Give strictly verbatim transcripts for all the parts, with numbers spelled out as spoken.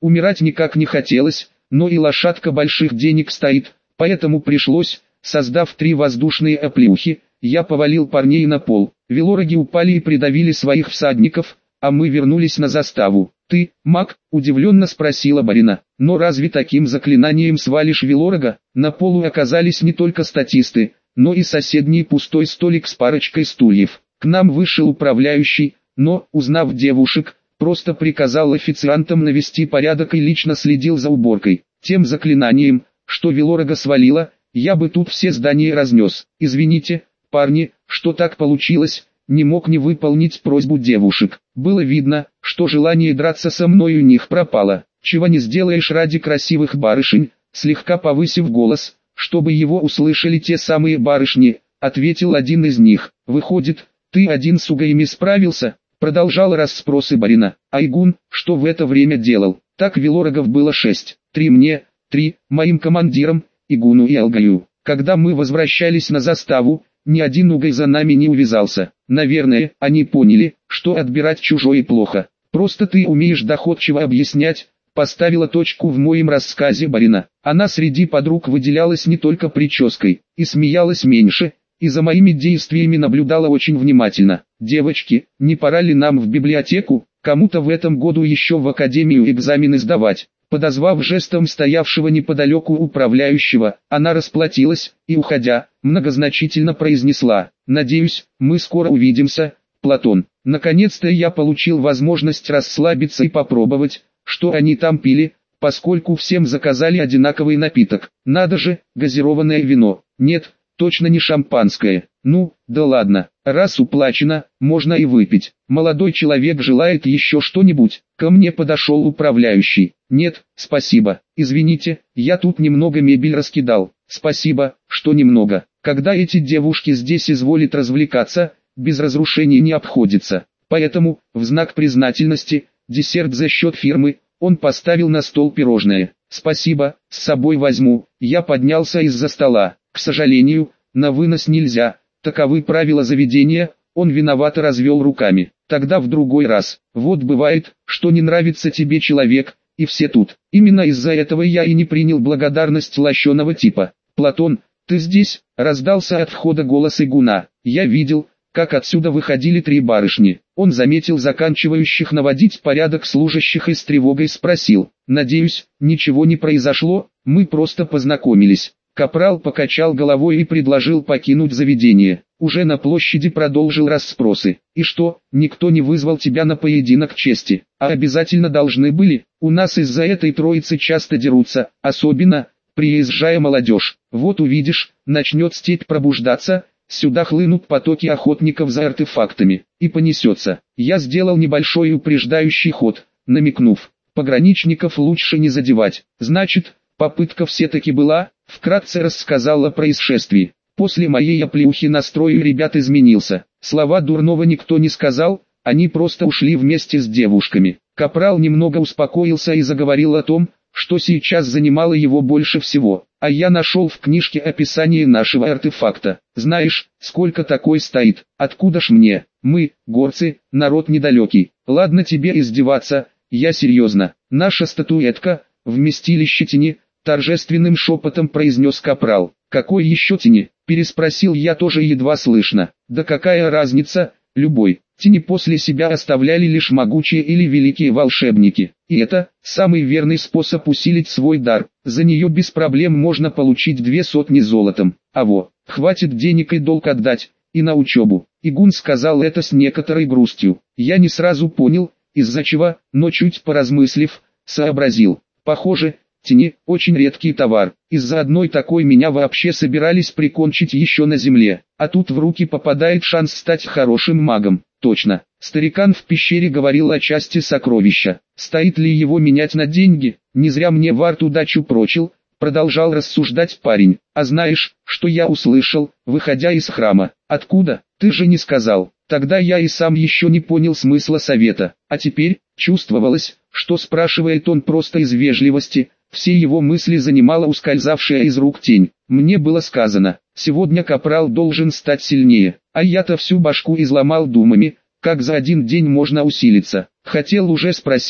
Умирать никак не хотелось, но и лошадка больших денег стоит, поэтому пришлось, создав три воздушные оплеухи, я повалил парней на пол. Велороги упали и придавили своих всадников, а мы вернулись на заставу. «Ты, маг?» – удивленно спросила Барина. «Но разве таким заклинанием свалишь велорога?» На полу оказались не только статисты, но и соседний пустой столик с парочкой стульев. К нам вышел управляющий, но, узнав девушек, просто приказал официантам навести порядок и лично следил за уборкой. Тем заклинанием, что велорога свалило, я бы тут все здания разнес. Извините, парни, что так получилось, не мог не выполнить просьбу девушек. Было видно, что желание драться со мной у них пропало. Чего не сделаешь ради красивых барышень, слегка повысив голос, чтобы его услышали те самые барышни, ответил один из них. Выходит, ты один с угаями справился? Продолжал расспросы Барина. Айгун, что в это время делал? Так велорогов было шесть. Три мне, три моим командирам, Игуну и Алгаю. Когда мы возвращались на заставу, ни один угай за нами не увязался. Наверное, они поняли, что отбирать чужое плохо. Просто ты умеешь доходчиво объяснять, поставила точку в моем рассказе Барина. Она среди подруг выделялась не только прической, и смеялась меньше, и за моими действиями наблюдала очень внимательно. Девочки, не пора ли нам в библиотеку? Кому-то в этом году еще в академию экзамены сдавать. Подозвав жестом стоявшего неподалеку управляющего, она расплатилась и, уходя, многозначительно произнесла: «Надеюсь, мы скоро увидимся, Платон». Наконец-то я получил возможность расслабиться и попробовать, что они там пили, поскольку всем заказали одинаковый напиток. Надо же, газированное вино. Нет, точно не шампанское. Ну, да ладно, раз уплачено, можно и выпить. Молодой человек желает еще что-нибудь. Ко мне подошел управляющий. Нет, спасибо. Извините, я тут немного мебель раскидал. Спасибо, что немного. Когда эти девушки здесь изволят развлекаться, без разрушений не обходится. Поэтому, в знак признательности, десерт за счет фирмы, он поставил на стол пирожное. Спасибо, с собой возьму. Я поднялся из-за стола. К сожалению, на вынос нельзя. Таковы правила заведения. Он виновато развел руками. Тогда в другой раз. Вот бывает, что не нравится тебе человек, и все тут. Именно из-за этого я и не принял благодарность лощеного типа. «Платон, ты здесь?» — раздался от входа голос Игуна. Я видел, как отсюда выходили три барышни. Он заметил заканчивающих наводить порядок служащих и с тревогой спросил: «Надеюсь, ничего не произошло, мы просто познакомились». Капрал покачал головой и предложил покинуть заведение. Уже на площади продолжил расспросы. «И что, никто не вызвал тебя на поединок чести? А обязательно должны были? У нас из-за этой троицы часто дерутся, особенно, приезжая молодежь. Вот увидишь, начнет степь пробуждаться, сюда хлынут потоки охотников за артефактами, и понесется». Я сделал небольшой упреждающий ход, намекнув: пограничников лучше не задевать. Значит, попытка все-таки была. Вкратце рассказал о происшествии. После моей оплеухи настрой у ребят изменился. Слова дурного никто не сказал, они просто ушли вместе с девушками. Капрал немного успокоился и заговорил о том, что сейчас занимало его больше всего. А я нашел в книжке описание нашего артефакта. Знаешь, сколько такой стоит? Откуда ж мне? Мы, горцы, народ недалекий. Ладно тебе издеваться, я серьезно. Наша статуэтка, вместилище тени, торжественным шепотом произнес Капрал. «Какой еще тени?» – переспросил я тоже едва слышно. «Да какая разница, любой. Тени после себя оставляли лишь могучие или великие волшебники. И это самый верный способ усилить свой дар. За нее без проблем можно получить две сотни золотом. А во, хватит денег и долг отдать, и на учебу». Игун сказал это с некоторой грустью. Я не сразу понял, из-за чего, но чуть поразмыслив, сообразил. Похоже, тени – очень редкий товар. Из-за одной такой меня вообще собирались прикончить еще на земле. А тут в руки попадает шанс стать хорошим магом. Точно. Старикан в пещере говорил о части сокровища. Стоит ли его менять на деньги? Не зря мне Варт удачу прочил, продолжал рассуждать парень. А знаешь, что я услышал, выходя из храма? Откуда? Ты же не сказал. Тогда я и сам еще не понял смысла совета. А теперь, чувствовалось, что спрашивает он просто из вежливости. Все его мысли занимала ускользавшая из рук тень. Мне было сказано, сегодня Капрал должен стать сильнее, а я-то всю башку изломал думами, как за один день можно усилиться. Хотел уже спросить,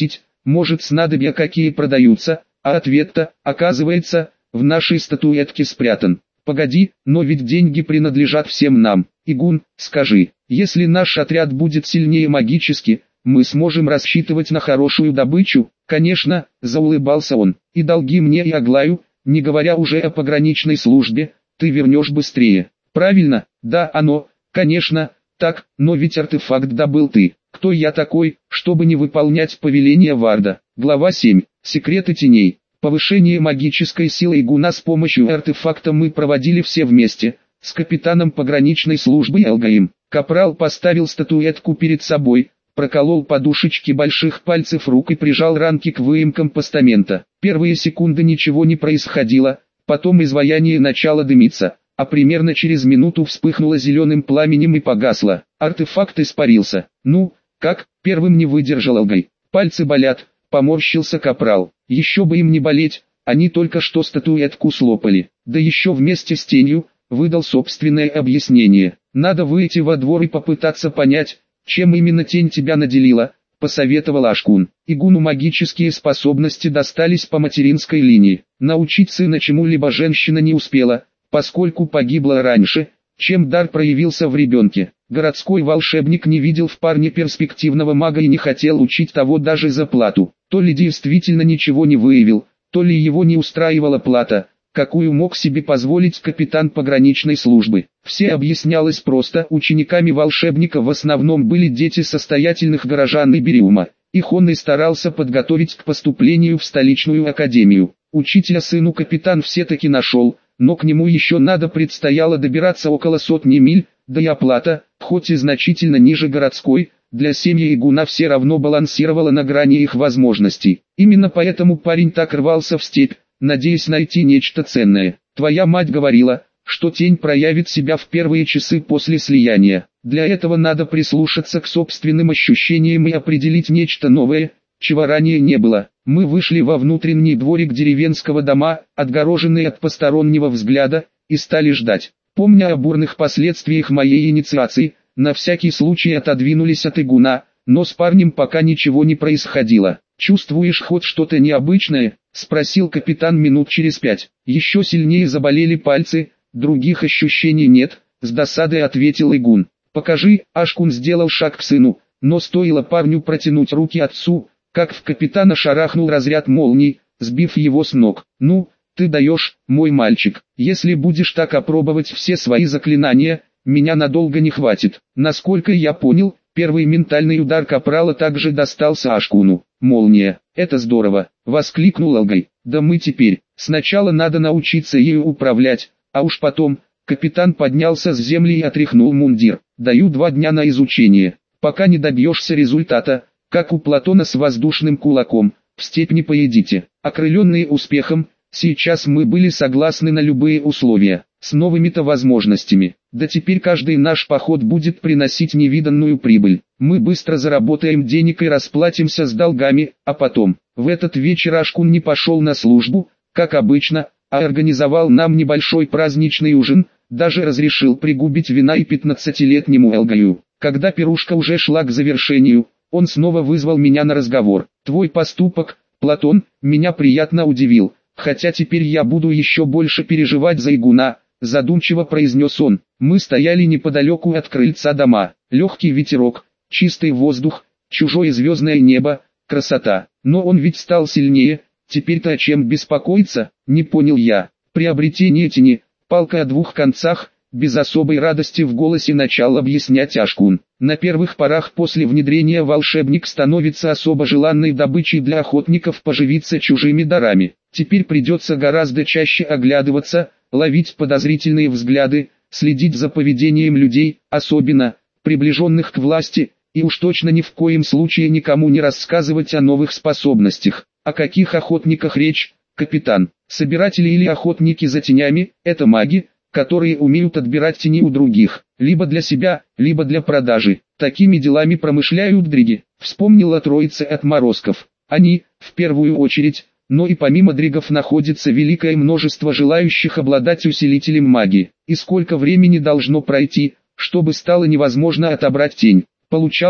может снадобья какие продаются, а ответ-то, оказывается, в нашей статуэтке спрятан. Погоди, но ведь деньги принадлежат всем нам. Игун, скажи, если наш отряд будет сильнее магически, мы сможем рассчитывать на хорошую добычу? Конечно, заулыбался он, и долги мне и Аглаю, не говоря уже о пограничной службе, ты вернешь быстрее. Правильно, да оно, конечно, так, но ведь артефакт добыл ты. Кто я такой, чтобы не выполнять повеления Варда? Глава семь. Секреты теней. Повышение магической силы Игуна с помощью артефакта мы проводили все вместе, с капитаном пограничной службы Элгаим. Капрал поставил статуэтку перед собой, проколол подушечки больших пальцев рук и прижал ранки к выемкам постамента. Первые секунды ничего не происходило, потом изваяние начало дымиться, а примерно через минуту вспыхнуло зеленым пламенем и погасло. Артефакт испарился. Ну, как, первым не выдержал Элгай. Пальцы болят, поморщился Капрал. Еще бы им не болеть, они только что статуэтку слопали. Да еще вместе с тенью, выдал собственное объяснение. Надо выйти во двор и попытаться понять, чем именно тень тебя наделила, посоветовал Ашкун. Игуну магические способности достались по материнской линии. Научить сына чему-либо женщина не успела, поскольку погибла раньше, чем дар проявился в ребенке. Городской волшебник не видел в парне перспективного мага и не хотел учить того даже за плату. То ли действительно ничего не выявил, то ли его не устраивала плата, какую мог себе позволить капитан пограничной службы. Все объяснялось просто, учениками волшебника в основном были дети состоятельных горожан Ибериума. Их он и старался подготовить к поступлению в столичную академию. Учителя сыну капитан все-таки нашел, но к нему еще надо предстояло добираться около сотни миль, да и оплата, хоть и значительно ниже городской, для семьи Игуна все равно балансировала на грани их возможностей. Именно поэтому парень так рвался в степь, надеясь найти нечто ценное. Твоя мать говорила, что тень проявит себя в первые часы после слияния. Для этого надо прислушаться к собственным ощущениям и определить нечто новое, чего ранее не было. Мы вышли во внутренний дворик деревенского дома, отгороженный от постороннего взгляда, и стали ждать. Помня о бурных последствиях моей инициации, на всякий случай отодвинулись от Игуна, но с парнем пока ничего не происходило. «Чувствуешь хоть что-то необычное?» — спросил капитан минут через пять. Еще сильнее заболели пальцы, других ощущений нет, с досадой ответил Игун. «Покажи», — Ашкун сделал шаг к сыну, но стоило парню протянуть руки отцу, как в капитана шарахнул разряд молний, сбив его с ног. «Ну, ты даешь, мой мальчик, если будешь так опробовать все свои заклинания, меня надолго не хватит». Насколько я понял, первый ментальный удар Капрала также достался Ашкуну. «Молния, это здорово!» — воскликнул Элгай. «Да мы теперь, сначала надо научиться ею управлять, а уж потом...» Капитан поднялся с земли и отряхнул мундир. «Даю два дня на изучение. Пока не добьешься результата, как у Платона с воздушным кулаком, в степь не поедите». Окрыленные успехом, сейчас мы были согласны на любые условия, с новыми-то возможностями. Да теперь каждый наш поход будет приносить невиданную прибыль. Мы быстро заработаем денег и расплатимся с долгами, а потом. В этот вечер Ашкун не пошел на службу, как обычно, а организовал нам небольшой праздничный ужин, даже разрешил пригубить вина и пятнадцатилетнему Элгаю. Когда пирушка уже шла к завершению, он снова вызвал меня на разговор. «Твой поступок, Платон, меня приятно удивил, хотя теперь я буду еще больше переживать за Игуна», задумчиво произнес он. Мы стояли неподалеку от крыльца дома. Легкий ветерок, чистый воздух, чужое звездное небо, красота. Но он ведь стал сильнее, теперь-то о чем беспокоиться, не понял я. Приобретение тени, палка о двух концах, без особой радости в голосе начал объяснять Ашкун. На первых порах после внедрения волшебник становится особо желанной добычей для охотников поживиться чужими дарами. Теперь придется гораздо чаще оглядываться, ловить подозрительные взгляды, следить за поведением людей, особенно приближенных к власти, и уж точно ни в коем случае никому не рассказывать о новых способностях. О каких охотниках речь, капитан? Собиратели или охотники за тенями – это маги, которые умеют отбирать тени у других, либо для себя, либо для продажи. Такими делами промышляют дриги. Вспомнила троица отморозков. Они, в первую очередь, но и помимо дригов находится великое множество желающих обладать усилителем магии. И сколько времени должно пройти, чтобы стало невозможно отобрать тень? Получалось,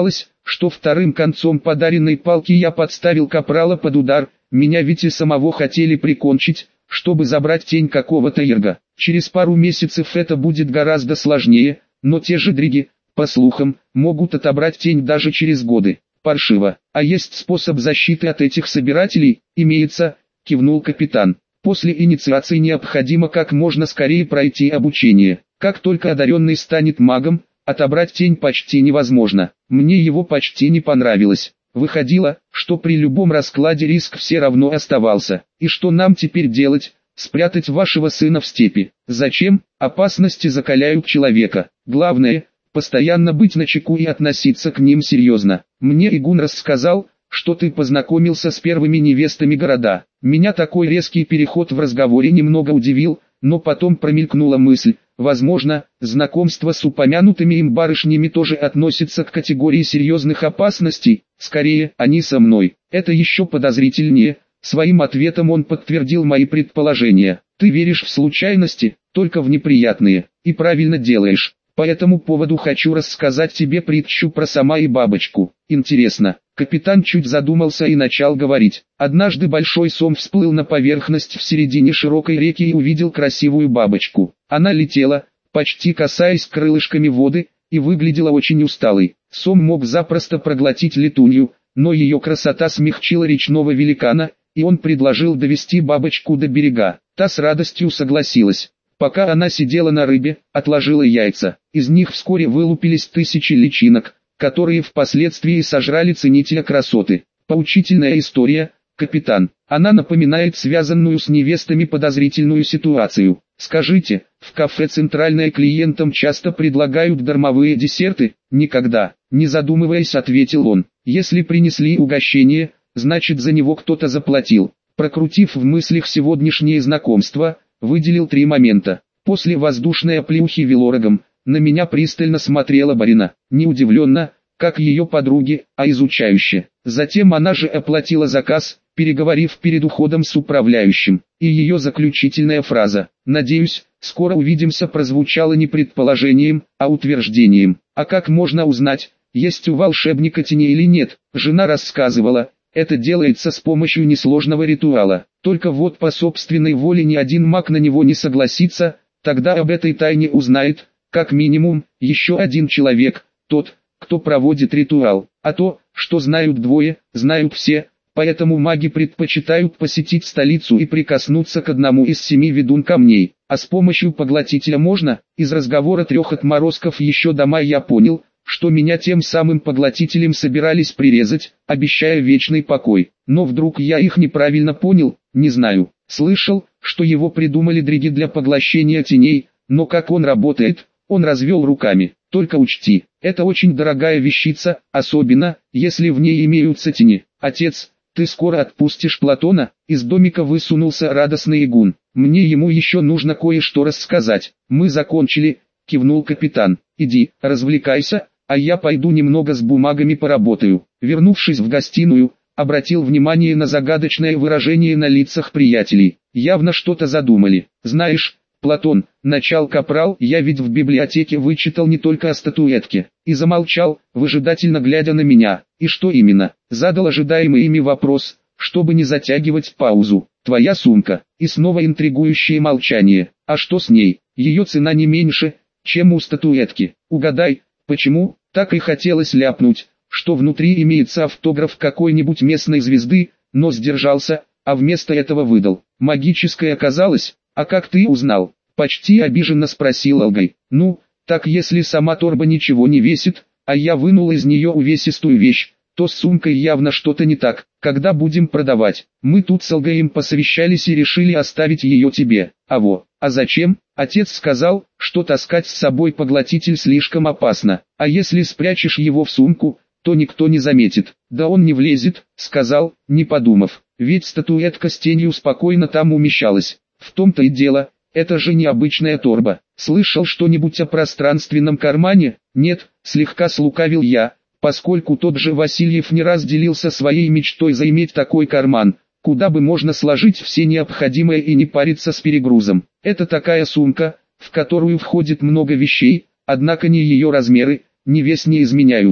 что вторым концом подаренной палки я подставил капрала под удар, меня ведь и самого хотели прикончить, чтобы забрать тень какого-то Ирга. Через пару месяцев это будет гораздо сложнее, но те же дриги, по слухам, могут отобрать тень даже через годы. Паршиво. А есть способ защиты от этих собирателей? Имеется, кивнул капитан. После инициации необходимо как можно скорее пройти обучение. Как только одаренный станет магом, отобрать тень почти невозможно. Мне его почти не понравилось. Выходило, что при любом раскладе риск все равно оставался. И что нам теперь делать? Спрятать вашего сына в степи. Зачем? Опасности закаляют человека. Главное, постоянно быть начеку и относиться к ним серьезно. Мне Игун рассказал, что ты познакомился с первыми невестами города. Меня такой резкий переход в разговоре немного удивил, но потом промелькнула мысль, возможно, знакомство с упомянутыми им барышнями тоже относится к категории серьезных опасностей, скорее, они со мной. Это еще подозрительнее. Своим ответом он подтвердил мои предположения. Ты веришь в случайности, только в неприятные, и правильно делаешь. По этому поводу хочу рассказать тебе притчу про Сома и бабочку. Интересно. Капитан чуть задумался и начал говорить. Однажды большой сом всплыл на поверхность в середине широкой реки и увидел красивую бабочку. Она летела, почти касаясь крылышками воды, и выглядела очень усталой. Сом мог запросто проглотить летунью, но ее красота смягчила речного великана, и он предложил довести бабочку до берега. Та с радостью согласилась. Пока она сидела на рыбе, отложила яйца. Из них вскоре вылупились тысячи личинок, которые впоследствии сожрали ценителя красоты. Поучительная история, капитан. Она напоминает связанную с невестами подозрительную ситуацию. Скажите, в кафе «Центральное» клиентам часто предлагают дармовые десерты? Никогда. Не задумываясь, ответил он. Если принесли угощение, значит за него кто-то заплатил. Прокрутив в мыслях сегодняшнее знакомство, выделил три момента. После воздушной оплеухи велорогом, на меня пристально смотрела Барина, не удивленно, как ее подруги, а изучающе. Затем она же оплатила заказ, переговорив перед уходом с управляющим. И ее заключительная фраза «Надеюсь, скоро увидимся» прозвучала не предположением, а утверждением. А как можно узнать, есть у волшебника тени или нет? Жена рассказывала, это делается с помощью несложного ритуала. Только вот по собственной воле ни один маг на него не согласится, тогда об этой тайне узнает, как минимум, еще один человек, тот, кто проводит ритуал. А то, что знают двое, знают все, поэтому маги предпочитают посетить столицу и прикоснуться к одному из семи ведун камней. А с помощью поглотителя можно? Из разговора трех отморозков еще до мая я понял, что меня тем самым поглотителем собирались прирезать, обещая вечный покой. Но вдруг я их неправильно понял, не знаю. Слышал, что его придумали дриги для поглощения теней, но как он работает? Он развел руками. Только учти, это очень дорогая вещица, особенно, если в ней имеются тени. Отец, ты скоро отпустишь Платона? Из домика высунулся радостный Игун. Мне ему еще нужно кое-что рассказать. Мы закончили, кивнул капитан. Иди, развлекайся, а я пойду немного с бумагами поработаю. Вернувшись в гостиную, обратил внимание на загадочное выражение на лицах приятелей. Явно что-то задумали. Знаешь, Платон, начал капрал, я ведь в библиотеке вычитал не только о статуэтке. И замолчал, выжидательно глядя на меня. И что именно? Задал ожидаемый ими вопрос, чтобы не затягивать паузу. Твоя сумка. И снова интригующее молчание. А что с ней? Ее цена не меньше, чем у статуэтки. Угадай, почему? Так и хотелось ляпнуть, что внутри имеется автограф какой-нибудь местной звезды, но сдержался, а вместо этого выдал. Магическое оказалось? А как ты узнал? Почти обиженно спросил Алгай. Ну, так если сама торба ничего не весит, а я вынул из нее увесистую вещь, то с сумкой явно что-то не так. Когда будем продавать? Мы тут с Алгаем посовещались и решили оставить ее тебе. А во, а зачем? Отец сказал, что таскать с собой поглотитель слишком опасно, а если спрячешь его в сумку, то никто не заметит. Да он не влезет, сказал, не подумав, ведь статуэтка с тенью спокойно там умещалась. В том-то и дело, это же необычная торба. Слышал что-нибудь о пространственном кармане? Нет, слегка слукавил я, поскольку тот же Васильев не раз делился своей мечтой заиметь такой карман, куда бы можно сложить все необходимое и не париться с перегрузом. Это такая сумка, в которую входит много вещей, однако ни ее размеры, ни вес не изменяются.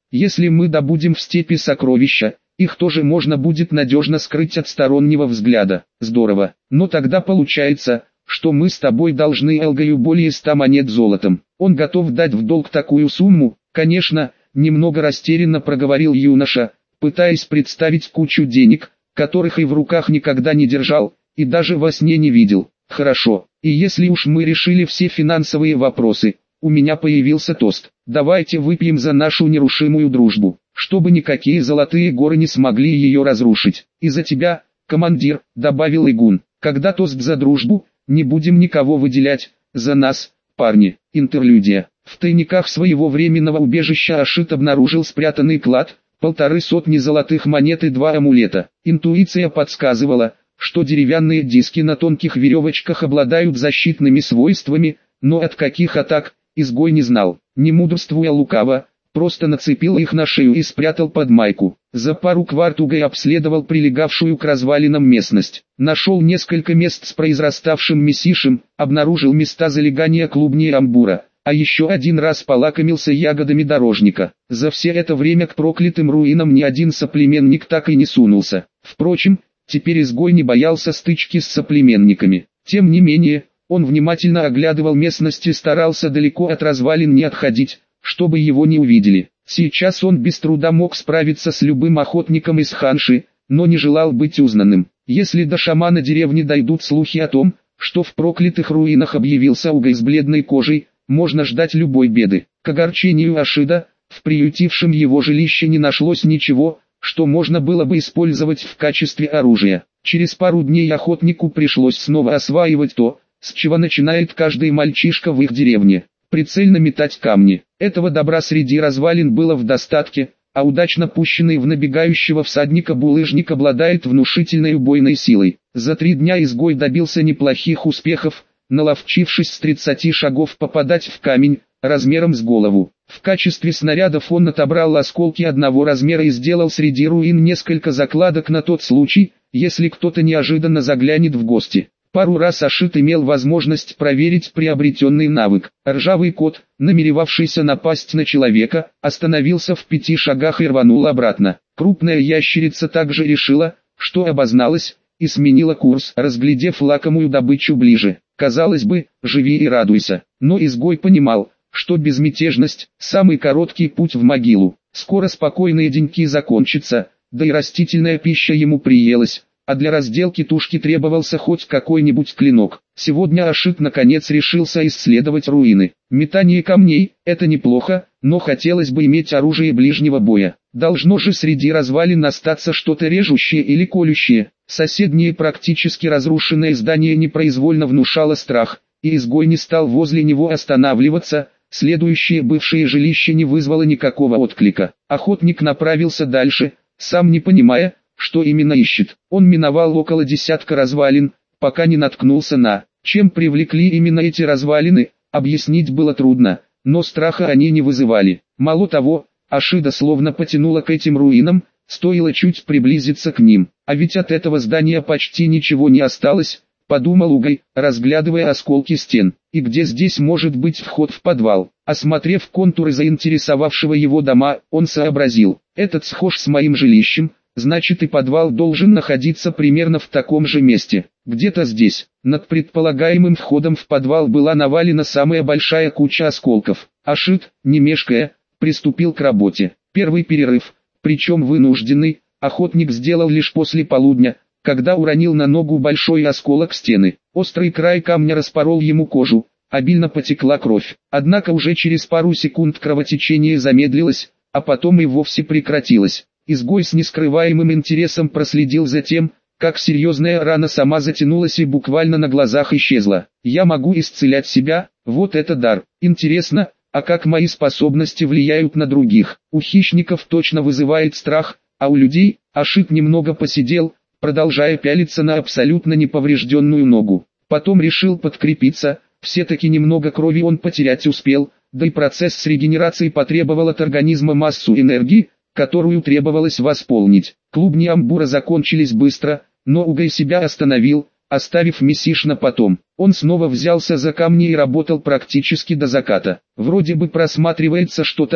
Если мы добудем в степи сокровища, их тоже можно будет надежно скрыть от стороннего взгляда. Здорово. Но тогда получается, что мы с тобой должны Элгаю более ста монет золотом. Он готов дать в долг такую сумму? Конечно, немного растерянно проговорил юноша, пытаясь представить кучу денег, которых и в руках никогда не держал, и даже во сне не видел. Хорошо, и если уж мы решили все финансовые вопросы, у меня появился тост. Давайте выпьем за нашу нерушимую дружбу, чтобы никакие золотые горы не смогли ее разрушить. И за тебя, командир, добавил Игун. Когда тост за дружбу, не будем никого выделять, за нас, парни. Интерлюдия. В тайниках своего временного убежища Ашит обнаружил спрятанный клад, полторы сотни золотых монет и два амулета. Интуиция подсказывала, что деревянные диски на тонких веревочках обладают защитными свойствами, но от каких атак, изгой не знал. Не мудрствуя лукаво, просто нацепил их на шею и спрятал под майку. За пару кварт Угай обследовал прилегавшую к развалинам местность. Нашел несколько мест с произраставшим месишем, обнаружил места залегания клубней амбура, а еще один раз полакомился ягодами дорожника. За все это время к проклятым руинам ни один соплеменник так и не сунулся. Впрочем, теперь изгой не боялся стычки с соплеменниками. Тем не менее, он внимательно оглядывал местность и старался далеко от развалин не отходить, чтобы его не увидели. Сейчас он без труда мог справиться с любым охотником из Ханши, но не желал быть узнанным. Если до шамана деревни дойдут слухи о том, что в проклятых руинах объявился Угай с бледной кожей, можно ждать любой беды. К огорчению Ашида, в приютившем его жилище не нашлось ничего, что можно было бы использовать в качестве оружия. Через пару дней охотнику пришлось снова осваивать то, с чего начинает каждый мальчишка в их деревне. Прицельно метать камни. Этого добра среди развалин было в достатке, а удачно пущенный в набегающего всадника булыжник обладает внушительной убойной силой. За три дня изгой добился неплохих успехов, наловчившись с тридцати шагов попадать в камень, размером с голову. В качестве снарядов он отобрал осколки одного размера и сделал среди руин несколько закладок на тот случай, если кто-то неожиданно заглянет в гости. Пару раз Ашит имел возможность проверить приобретенный навык. Ржавый кот, намеревавшийся напасть на человека, остановился в пяти шагах и рванул обратно. Крупная ящерица также решила, что обозналась, и сменила курс, разглядев лакомую добычу ближе. Казалось бы, живи и радуйся, но изгой понимал, что безмятежность – самый короткий путь в могилу. Скоро спокойные деньки закончатся, да и растительная пища ему приелась, а для разделки тушки требовался хоть какой-нибудь клинок. Сегодня Ашит наконец решился исследовать руины. Метание камней – это неплохо, но хотелось бы иметь оружие ближнего боя. Должно же среди развалин остаться что-то режущее или колющее. Соседнее практически разрушенное здание непроизвольно внушало страх, и изгой не стал возле него останавливаться. Следующее бывшее жилище не вызвало никакого отклика. Охотник направился дальше, сам не понимая, что именно ищет. Он миновал около десятка развалин, пока не наткнулся на... Чем привлекли именно эти развалины, объяснить было трудно, но страха они не вызывали. Мало того, Ашида словно потянула к этим руинам, стоило чуть приблизиться к ним. А ведь от этого здания почти ничего не осталось, подумал Угай, разглядывая осколки стен. И где здесь может быть вход в подвал? Осмотрев контуры заинтересовавшего его дома, он сообразил, этот схож с моим жилищем, значит и подвал должен находиться примерно в таком же месте. Где-то здесь, над предполагаемым входом в подвал была навалена самая большая куча осколков. Ашит, не мешкая, приступил к работе. Первый перерыв, причем вынужденный, охотник сделал лишь после полудня, когда уронил на ногу большой осколок стены. Острый край камня распорол ему кожу, обильно потекла кровь. Однако уже через пару секунд кровотечение замедлилось, а потом и вовсе прекратилось. Изгой с нескрываемым интересом проследил за тем, как серьезная рана сама затянулась и буквально на глазах исчезла. «Я могу исцелять себя, вот это дар. Интересно, а как мои способности влияют на других? У хищников точно вызывает страх, а у людей...» Ашит немного посидел, продолжая пялиться на абсолютно неповрежденную ногу. Потом решил подкрепиться, все-таки немного крови он потерять успел, да и процесс регенерации потребовал от организма массу энергии, которую требовалось восполнить. Клубни амбура закончились быстро, но Угай себя остановил, оставив месиш на потом. Он снова взялся за камни и работал практически до заката. Вроде бы просматривается что-то,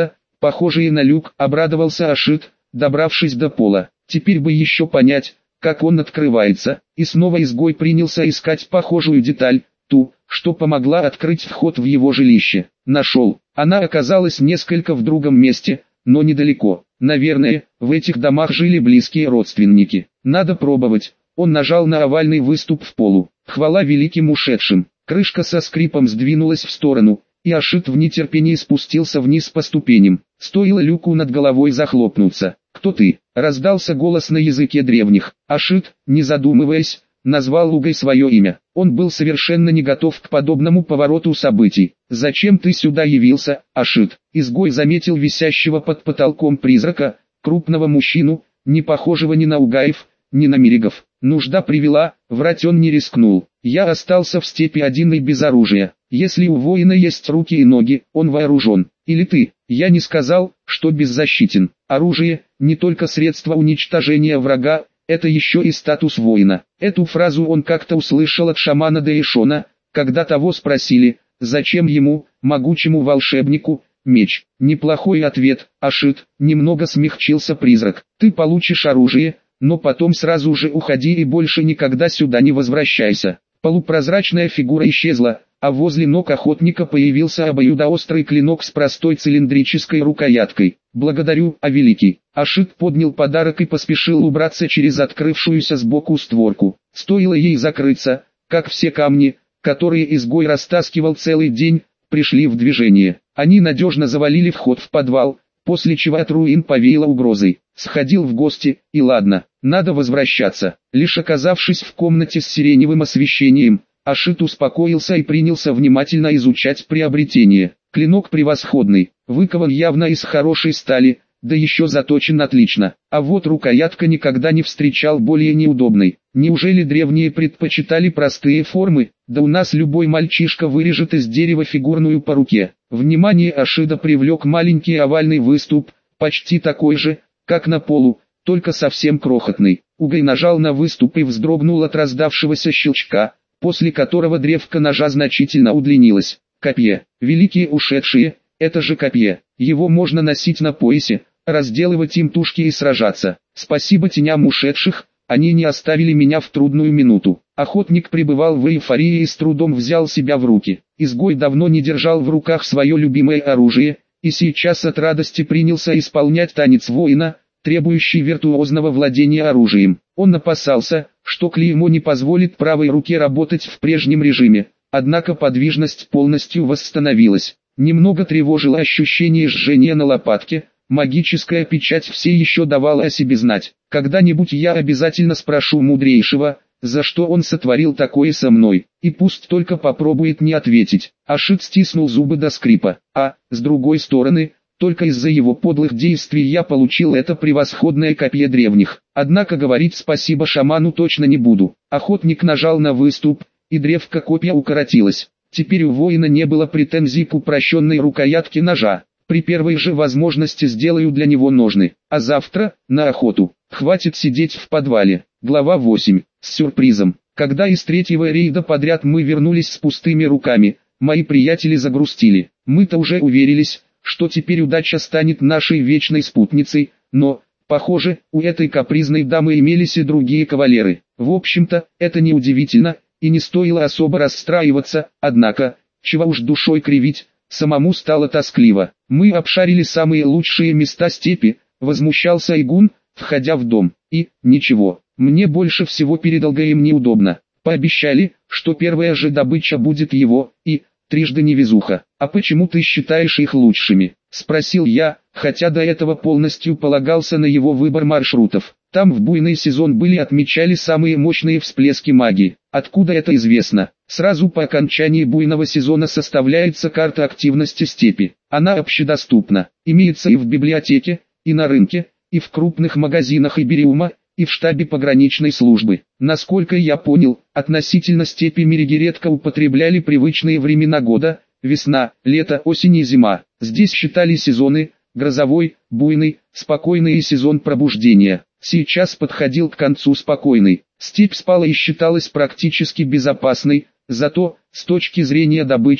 похожие на люк, обрадовался Ашит, добравшись до пола. Теперь бы еще понять, как он открывается, и снова изгой принялся искать похожую деталь, ту, что помогла открыть вход в его жилище. Нашел. Она оказалась несколько в другом месте, но недалеко. Наверное, в этих домах жили близкие родственники. Надо пробовать. Он нажал на овальный выступ в полу. Хвала великим ушедшим. Крышка со скрипом сдвинулась в сторону, и Ашит в нетерпении спустился вниз по ступеням. Стоило люку над головой захлопнуться. «Кто ты?» — раздался голос на языке древних. Ашит, не задумываясь, назвал Лугой свое имя. Он был совершенно не готов к подобному повороту событий. «Зачем ты сюда явился, Ашит?» Изгой заметил висящего под потолком призрака, крупного мужчину, не похожего ни на Угаев, ни на Мерегов. Нужда привела, врать он не рискнул. «Я остался в степи один и без оружия. Если у воина есть руки и ноги, он вооружен. Или ты?» «Я не сказал, что беззащитен. Оружие – не только средство уничтожения врага, это еще и статус воина». Эту фразу он как-то услышал от шамана Дэйшона, когда того спросили, зачем ему, могучему волшебнику, меч. «Неплохой ответ, Ашит», немного смягчился призрак. «Ты получишь оружие, но потом сразу же уходи и больше никогда сюда не возвращайся». Полупрозрачная фигура исчезла, а возле ног охотника появился обоюдоострый клинок с простой цилиндрической рукояткой. «Благодарю, о великий». Ашит поднял подарок и поспешил убраться через открывшуюся сбоку створку. Стоило ей закрыться, как все камни, которые изгой растаскивал целый день, пришли в движение. Они надежно завалили вход в подвал, после чего от руин повеяло угрозой. Сходил в гости, и ладно, надо возвращаться. Лишь оказавшись в комнате с сиреневым освещением, Ашит успокоился и принялся внимательно изучать приобретение. Клинок превосходный, выкован явно из хорошей стали, да еще заточен отлично. А вот рукоятка никогда не встречал более неудобной. Неужели древние предпочитали простые формы? Да у нас любой мальчишка вырежет из дерева фигурную по руке. Внимание Ашида привлек маленький овальный выступ, почти такой же, как на полу, только совсем крохотный. Угай нажал на выступ и вздрогнул от раздавшегося щелчка, после которого древко ножа значительно удлинилось. Копье. Великие ушедшие, это же копье. Его можно носить на поясе, разделывать им тушки и сражаться. Спасибо теням ушедших, они не оставили меня в трудную минуту. Охотник пребывал в эйфории и с трудом взял себя в руки. Изгой давно не держал в руках свое любимое оружие, и сейчас от радости принялся исполнять танец воина, требующий виртуозного владения оружием. Он опасался, что клеймо не позволит правой руке работать в прежнем режиме, однако подвижность полностью восстановилась. Немного тревожило ощущение жжения на лопатке, магическая печать все еще давала о себе знать. Когда-нибудь я обязательно спрошу мудрейшего, за что он сотворил такое со мной, и пусть только попробует не ответить. Ашит стиснул зубы до скрипа, а, с другой стороны, только из-за его подлых действий я получил это превосходное копье древних. Однако говорить спасибо шаману точно не буду. Охотник нажал на выступ, и древко копья укоротилось. Теперь у воина не было претензий к упрощенной рукоятке ножа. При первой же возможности сделаю для него ножны, а завтра – на охоту. Хватит сидеть в подвале. Глава восемь. С сюрпризом. Когда из третьего рейда подряд мы вернулись с пустыми руками, мои приятели загрустили. Мы-то уже уверились, что теперь удача станет нашей вечной спутницей, но, похоже, у этой капризной дамы имелись и другие кавалеры. В общем-то, это не удивительно, и не стоило особо расстраиваться, однако, чего уж душой кривить, самому стало тоскливо. Мы обшарили самые лучшие места степи, возмущался Игун, входя в дом, и, ничего, мне больше всего перед Алгаем неудобно. Пообещали, что первая же добыча будет его, и, трижды невезуха. «А почему ты считаешь их лучшими?» – спросил я, хотя до этого полностью полагался на его выбор маршрутов. Там в буйный сезон были отмечали самые мощные всплески магии. Откуда это известно? Сразу по окончании буйного сезона составляется карта активности степи. Она общедоступна, имеется и в библиотеке, и на рынке, и в крупных магазинах Ибериума, и в штабе пограничной службы. Насколько я понял, относительно степи Мереги редко употребляли привычные времена года: весна, лето, осень и зима. Здесь считали сезоны: грозовой, буйный, спокойный и сезон пробуждения. Сейчас подходил к концу спокойный. Степь спала и считалась практически безопасной, зато, с точки зрения добычи,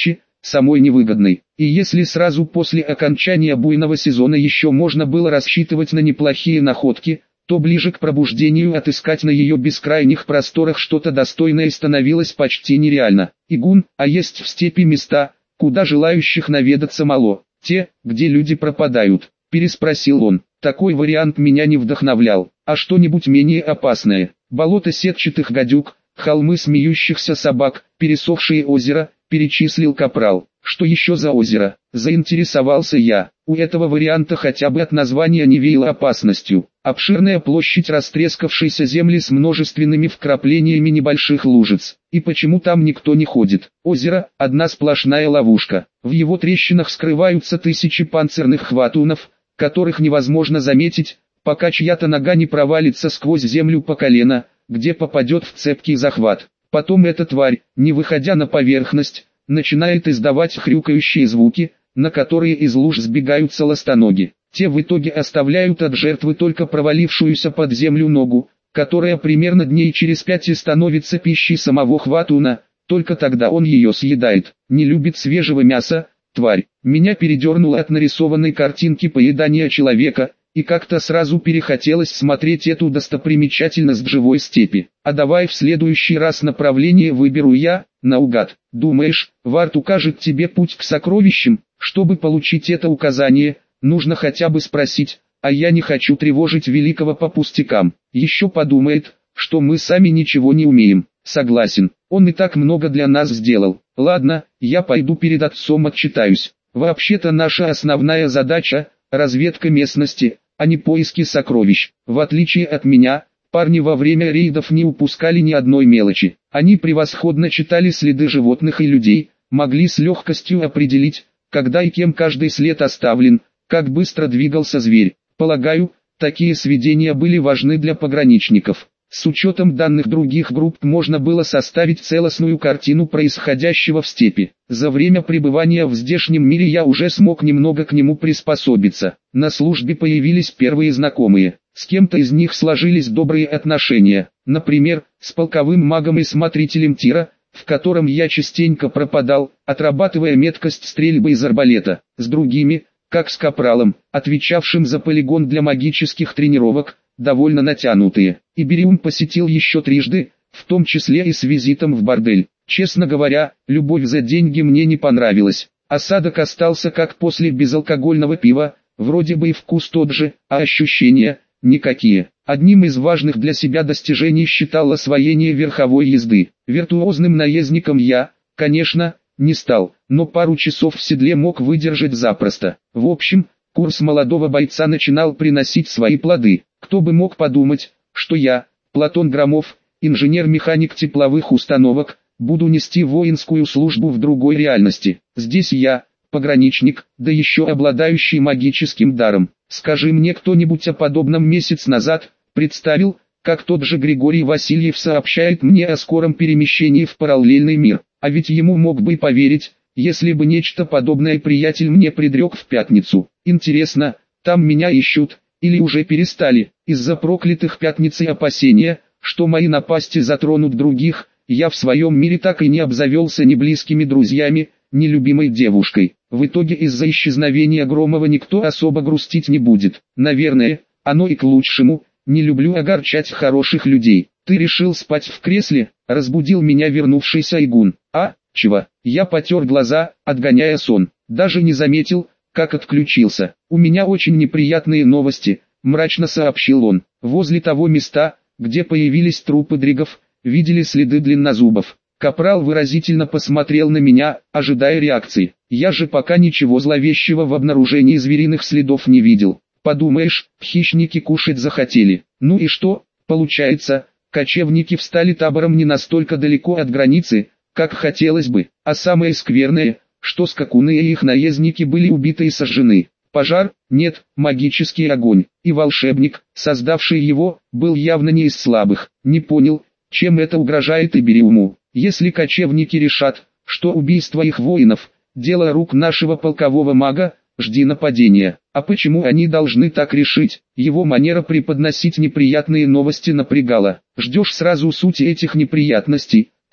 самой невыгодной. И если сразу после окончания буйного сезона еще можно было рассчитывать на неплохие находки, то ближе к пробуждению отыскать на ее бескрайних просторах что-то достойное становилось почти нереально. Игун, а есть в степи места, куда желающих наведаться мало, те, где люди пропадают, переспросил он. Такой вариант меня не вдохновлял. А что-нибудь менее опасное? Болото сетчатых гадюк, холмы смеющихся собак, пересохшие озера, перечислил Капрал. Что еще за озеро? Заинтересовался я. У этого варианта хотя бы от названия не веяло опасностью. Обширная площадь растрескавшейся земли с множественными вкраплениями небольших лужиц. И почему там никто не ходит? Озеро – одна сплошная ловушка. В его трещинах скрываются тысячи панцирных хватунов, которых невозможно заметить, пока чья-то нога не провалится сквозь землю по колено, где попадет в цепкий захват. Потом эта тварь, не выходя на поверхность, начинает издавать хрюкающие звуки, на которые из луж сбегаются ластоноги. Те в итоге оставляют от жертвы только провалившуюся под землю ногу, которая примерно дней через пять и становится пищей самого хватуна, только тогда он ее съедает. Не любит свежего мяса, тварь. Меня передернуло от нарисованной картинки поедания человека, и как-то сразу перехотелось смотреть эту достопримечательность живой степи. А давай в следующий раз направление выберу я, наугад. Думаешь, Варт укажет тебе путь к сокровищам? Чтобы получить это указание, нужно хотя бы спросить, а я не хочу тревожить великого по пустякам. Еще подумает, что мы сами ничего не умеем. Согласен, он и так много для нас сделал. Ладно, я пойду перед отцом отчитаюсь. Вообще-то наша основная задача – разведка местности, а не поиски сокровищ. В отличие от меня, парни во время рейдов не упускали ни одной мелочи. Они превосходно читали следы животных и людей, могли с легкостью определить, когда и кем каждый след оставлен, как быстро двигался зверь. Полагаю, такие сведения были важны для пограничников. С учетом данных других групп можно было составить целостную картину происходящего в степи. За время пребывания в здешнем мире я уже смог немного к нему приспособиться. На службе появились первые знакомые. С кем-то из них сложились добрые отношения. Например, с полковым магом и смотрителем тира, в котором я частенько пропадал, отрабатывая меткость стрельбы из арбалета. С другими, как с капралом, отвечавшим за полигон для магических тренировок, довольно натянутые. Ибериум посетил еще трижды, в том числе и с визитом в бордель. Честно говоря, любовь за деньги мне не понравилась. Осадок остался как после безалкогольного пива, вроде бы и вкус тот же, а ощущения – никакие. Одним из важных для себя достижений считал освоение верховой езды. Виртуозным наездником я, конечно, не стал, но пару часов в седле мог выдержать запросто. В общем, курс молодого бойца начинал приносить свои плоды. Кто бы мог подумать, что я, Платон Громов, инженер-механик тепловых установок, буду нести воинскую службу в другой реальности. Здесь я, пограничник, да еще обладающий магическим даром. Скажи мне кто-нибудь о подобном месяц назад, представил, как тот же Григорий Васильев сообщает мне о скором перемещении в параллельный мир. А ведь ему мог бы поверить, если бы нечто подобное приятель мне предрек в пятницу. Интересно, там меня ищут, или уже перестали? Из-за проклятых пятницы опасения, что мои напасти затронут других, я в своем мире так и не обзавелся ни близкими друзьями, ни любимой девушкой. В итоге из-за исчезновения Громова никто особо грустить не будет. Наверное, оно и к лучшему. Не люблю огорчать хороших людей. Ты решил спать в кресле? Разбудил меня вернувшийся Игун. А, чего? Я потер глаза, отгоняя сон. Даже не заметил, как отключился. У меня очень неприятные новости, мрачно сообщил он. Возле того места, где появились трупы дригов, видели следы длиннозубов. Капрал выразительно посмотрел на меня, ожидая реакции. Я же пока ничего зловещего в обнаружении звериных следов не видел. Подумаешь, хищники кушать захотели. Ну и что? Получается, кочевники встали табором не настолько далеко от границы, как хотелось бы. А самое скверное, что скакуны и их наездники были убиты и сожжены. Пожар? Нет, магический огонь. И волшебник, создавший его, был явно не из слабых. Не понял, чем это угрожает Ибериуму. Если кочевники решат, что убийство их воинов – дело рук нашего полкового мага, жди нападения. А почему они должны так решить? Его манера преподносить неприятные новости напрягала. Ждешь сразу сути этих неприятностей,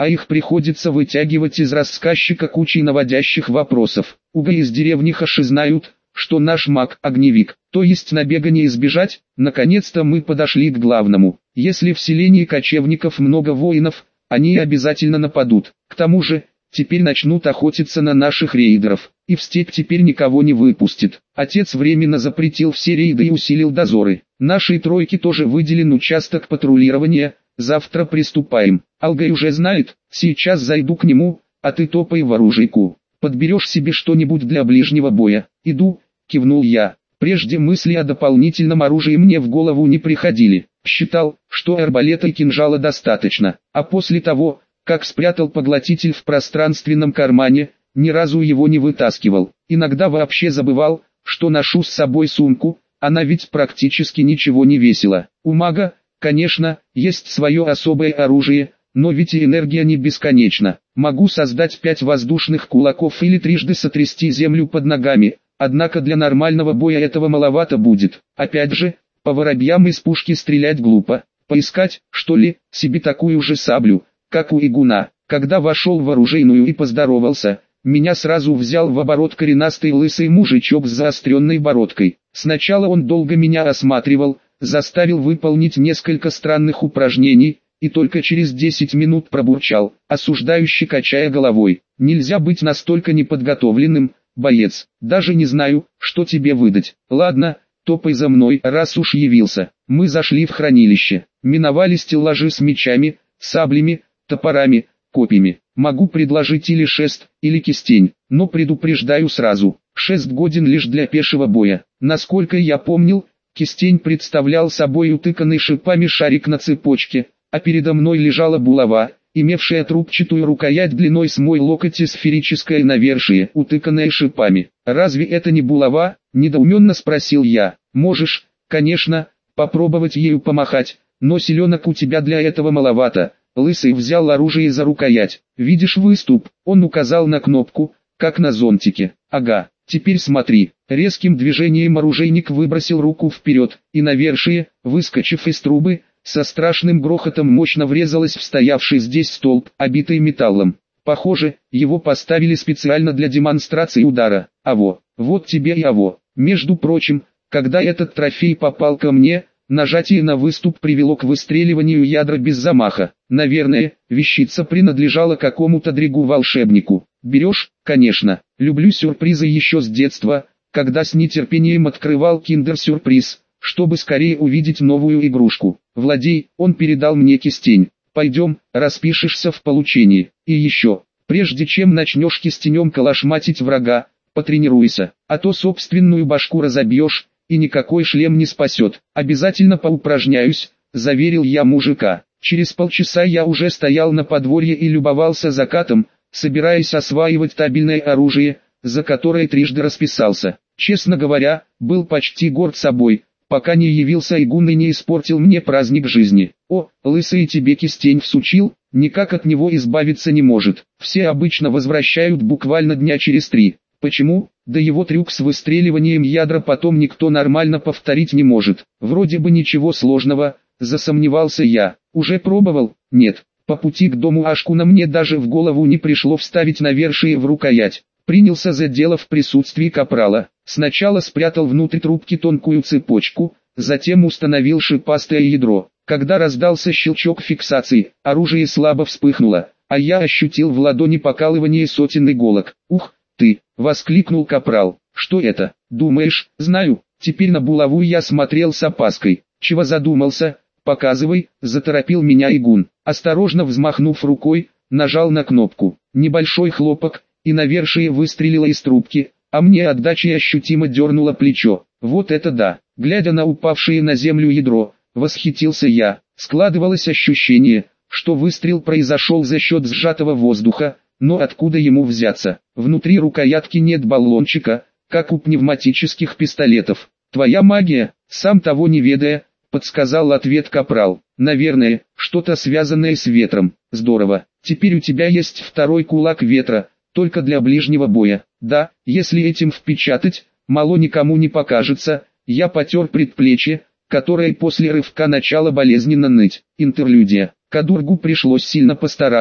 а их приходится вытягивать из рассказчика кучей наводящих вопросов. Уга из деревни Хаши знают, что наш маг – огневик, то есть набега не избежать. Наконец-то мы подошли к главному. Если в селении кочевников много воинов, они обязательно нападут. К тому же, теперь начнут охотиться на наших рейдеров, и в степь теперь никого не выпустит. Отец временно запретил все рейды и усилил дозоры. Нашей тройке тоже выделен участок патрулирования, завтра приступаем. Алгай уже знает, сейчас зайду к нему, а ты топай в оружейку. Подберешь себе что-нибудь для ближнего боя. Иду, кивнул я. Прежде мысли о дополнительном оружии мне в голову не приходили. Считал, что арбалета и кинжала достаточно, а после того, как спрятал поглотитель в пространственном кармане, ни разу его не вытаскивал. Иногда вообще забывал, что ношу с собой сумку, она ведь практически ничего не весила. У мага, конечно, есть свое особое оружие, но ведь и энергия не бесконечна. Могу создать пять воздушных кулаков или трижды сотрясти землю под ногами, однако для нормального боя этого маловато будет. Опять же, по воробьям из пушки стрелять глупо. Поискать, что ли, себе такую же саблю, как у Игуна. Когда вошел в оружейную и поздоровался, меня сразу взял в оборот коренастый лысый мужичок с заостренной бородкой. Сначала он долго меня осматривал, заставил выполнить несколько странных упражнений, и только через десять минут пробурчал, осуждающе качая головой: «Нельзя быть настолько неподготовленным, боец, даже не знаю, что тебе выдать. Ладно, топай за мной, раз уж явился». Мы зашли в хранилище, миновали стеллажи с мечами, саблями, топорами, копьями. Могу предложить или шест, или кистень, но предупреждаю сразу, шест годен лишь для пешего боя. Насколько я помнил, кистень представлял собой утыканный шипами шарик на цепочке, а передо мной лежала булава, имевшая трубчатую рукоять длиной с мой локоть и сферическое навершие, утыканное шипами. «Разве это не булава?» – недоуменно спросил я. «Можешь, конечно, попробовать ею помахать, но селенок у тебя для этого маловато». Лысый взял оружие за рукоять. «Видишь выступ?» Он указал на кнопку, как на зонтике. «Ага, теперь смотри». Резким движением оружейник выбросил руку вперед, и навершие, выскочив из трубы, со страшным грохотом мощно врезалось в стоявший здесь столб, обитый металлом. Похоже, его поставили специально для демонстрации удара. Аво, вот тебе и аво. Между прочим, когда этот трофей попал ко мне, нажатие на выступ привело к выстреливанию ядра без замаха. Наверное, вещица принадлежала какому-то дрягу-волшебнику. Берешь? Конечно. Люблю сюрпризы еще с детства, когда с нетерпением открывал киндер-сюрприз, чтобы скорее увидеть новую игрушку. Владей, он передал мне кистень. Пойдем, распишешься в получении. И еще, прежде чем начнешь кистенем калашматить врага, потренируйся, а то собственную башку разобьешь, и никакой шлем не спасет. Обязательно поупражняюсь, заверил я мужика. Через полчаса я уже стоял на подворье и любовался закатом, собираясь осваивать табельное оружие, за которое трижды расписался. Честно говоря, был почти горд собой, пока не явился Игун и не испортил мне праздник жизни. О, лысый тебе кистень всучил, никак от него избавиться не может. Все обычно возвращают буквально дня через три. Почему? Да его трюк с выстреливанием ядра потом никто нормально повторить не может. Вроде бы ничего сложного, засомневался я. Уже пробовал? Нет. По пути к дому Ашкуна мне даже в голову не пришло вставить навершие в рукоять. Принялся за дело в присутствии капрала. Сначала спрятал внутрь трубки тонкую цепочку, затем установил шипастое ядро. Когда раздался щелчок фиксации, оружие слабо вспыхнуло, а я ощутил в ладони покалывание сотен иголок. «Ух ты!» — воскликнул капрал. «Что это? Думаешь, знаю?» Теперь на булаву я смотрел с опаской. «Чего задумался? Показывай!» — заторопил меня Игун. Осторожно взмахнув рукой, нажал на кнопку. Небольшой хлопок, и навершие выстрелило из трубки, а мне отдачей ощутимо дернуло плечо. Вот это да! Глядя на упавшее на землю ядро, восхитился я. Складывалось ощущение, что выстрел произошел за счет сжатого воздуха, но откуда ему взяться? Внутри рукоятки нет баллончика, как у пневматических пистолетов. «Твоя магия, сам того не ведая», — подсказал ответ капрал. «Наверное, что-то связанное с ветром. Здорово. Теперь у тебя есть второй кулак ветра, только для ближнего боя. Да, если этим впечатать, мало никому не покажется». Я потер предплечье, которое после рывка начало болезненно ныть. Интерлюдия. Кадургу пришлось сильно постараться,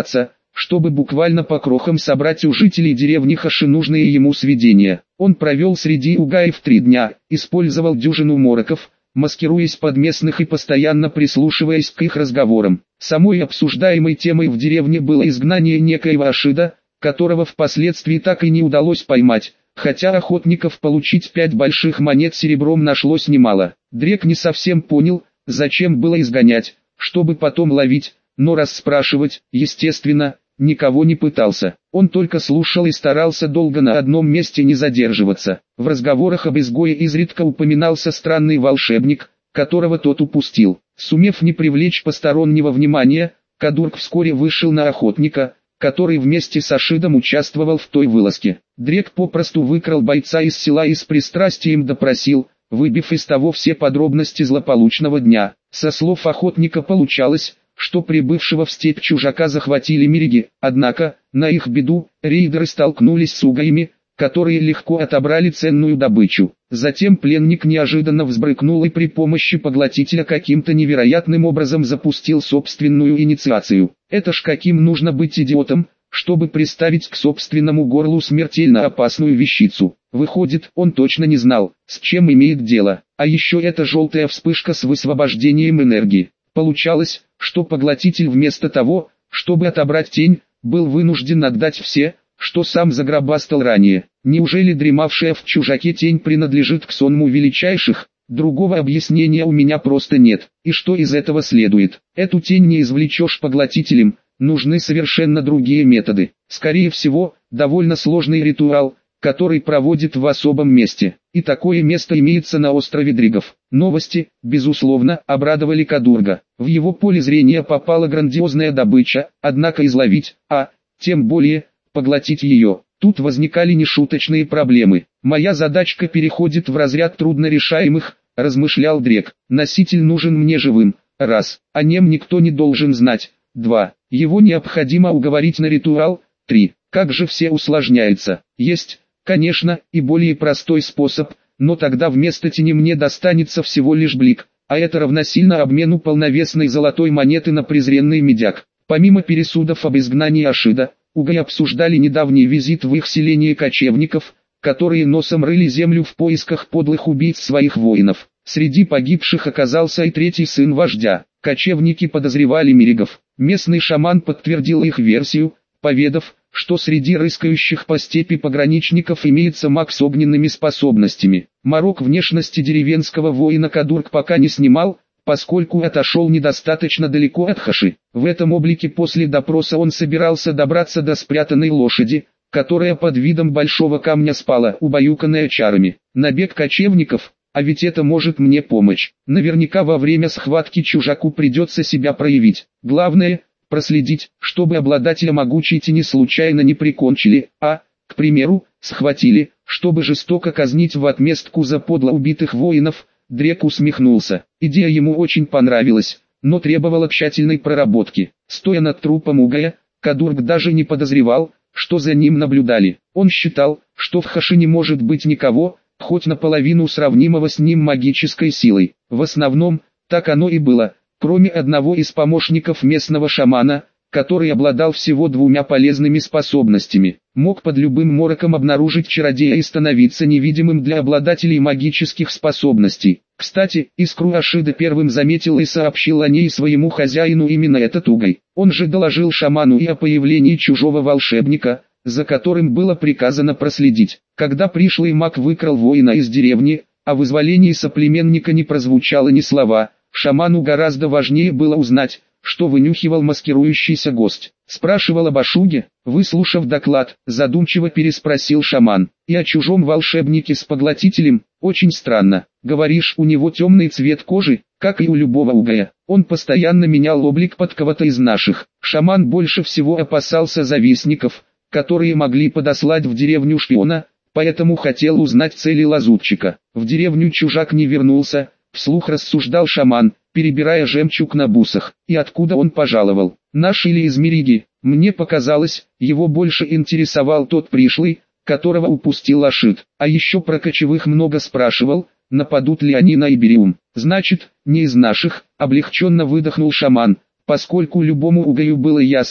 чтобы буквально по крохам собрать у жителей деревни Хаши нужные ему сведения. Он провел среди угаев три дня, использовал дюжину мороков, маскируясь под местных и постоянно прислушиваясь к их разговорам. Самой обсуждаемой темой в деревне было изгнание некоего Ашида, которого впоследствии так и не удалось поймать, хотя охотников получить пять больших монет серебром нашлось немало. Дрек не совсем понял, зачем было изгонять, чтобы потом ловить, но расспрашивать, естественно, никого не пытался. Он только слушал и старался долго на одном месте не задерживаться. В разговорах об изгое изредка упоминался странный волшебник, которого тот упустил. Сумев не привлечь постороннего внимания, Кадург вскоре вышел на охотника, который вместе с Ашидом участвовал в той вылазке. Дрек попросту выкрал бойца из села и с пристрастием допросил, выбив из того все подробности злополучного дня. Со слов охотника получалось, что прибывшего в степь чужака захватили мириги, однако, на их беду, рейдеры столкнулись с угаями, которые легко отобрали ценную добычу. Затем пленник неожиданно взбрыкнул и при помощи поглотителя каким-то невероятным образом запустил собственную инициацию. Это ж каким нужно быть идиотом, чтобы приставить к собственному горлу смертельно опасную вещицу. Выходит, он точно не знал, с чем имеет дело. А еще эта желтая вспышка с высвобождением энергии. Получалось, что поглотитель вместо того, чтобы отобрать тень, был вынужден отдать все, что сам загробастал ранее. Неужели дремавшая в чужаке тень принадлежит к сонму величайших? Другого объяснения у меня просто нет. И что из этого следует? Эту тень не извлечешь поглотителем, нужны совершенно другие методы. Скорее всего, довольно сложный ритуал, который проводит в особом месте. И такое место имеется на острове Дригов. Новости, безусловно, обрадовали Кадурга. В его поле зрения попала грандиозная добыча, однако изловить, а, тем более, поглотить ее. Тут возникали нешуточные проблемы. «Моя задачка переходит в разряд труднорешаемых», – размышлял Дрек. «Носитель нужен мне живым, раз, о нем никто не должен знать, два, его необходимо уговорить на ритуал, три, как же все усложняется. Есть, конечно, и более простой способ, но тогда вместо тени мне достанется всего лишь блик, а это равносильно обмену полновесной золотой монеты на презренный медяк». Помимо пересудов об изгнании Ашида, угаи обсуждали недавний визит в их селение кочевников, которые носом рыли землю в поисках подлых убийц своих воинов. Среди погибших оказался и третий сын вождя. Кочевники подозревали миригов. Местный шаман подтвердил их версию, поведав, что среди рыскающих по степи пограничников имеется маг с огненными способностями. Морок внешности деревенского воина Кадург пока не снимал, поскольку отошел недостаточно далеко от Хаши. В этом облике после допроса он собирался добраться до спрятанной лошади, которая под видом большого камня спала, убаюканная чарами. Набег кочевников, а ведь это может мне помочь. Наверняка во время схватки чужаку придется себя проявить. Главное, проследить, чтобы обладателя могучей тени случайно не прикончили, а, к примеру, схватили, чтобы жестоко казнить в отместку за подло убитых воинов. Дрек усмехнулся. Идея ему очень понравилась, но требовала тщательной проработки. Стоя над трупом угая, Кадург даже не подозревал, что за ним наблюдали. Он считал, что в Хаши не может быть никого, хоть наполовину сравнимого с ним магической силой. В основном, так оно и было, кроме одного из помощников местного шамана, который обладал всего двумя полезными способностями. Мог под любым мороком обнаружить чародея и становиться невидимым для обладателей магических способностей. Кстати, искру Ашида первым заметил и сообщил о ней своему хозяину именно этот угай. Он же доложил шаману и о появлении чужого волшебника, за которым было приказано проследить. Когда пришлый маг выкрал воина из деревни, о вызволении соплеменника не прозвучало ни слова, шаману гораздо важнее было узнать, что вынюхивал маскирующийся гость. Спрашивал об Ашуге, выслушав доклад, задумчиво переспросил шаман. И о чужом волшебнике с поглотителем, очень странно. Говоришь, у него темный цвет кожи, как и у любого угая. Он постоянно менял облик под кого-то из наших. Шаман больше всего опасался завистников, которые могли подослать в деревню шпиона, поэтому хотел узнать цели лазутчика. В деревню чужак не вернулся, вслух рассуждал шаман, перебирая жемчуг на бусах. И откуда он пожаловал? Наш или из Мириги? Мне показалось, его больше интересовал тот пришлый, которого упустил Ашид. А еще про кочевых много спрашивал, нападут ли они на Ибериум. Значит, не из наших, облегченно выдохнул шаман, поскольку любому угаю было ясно,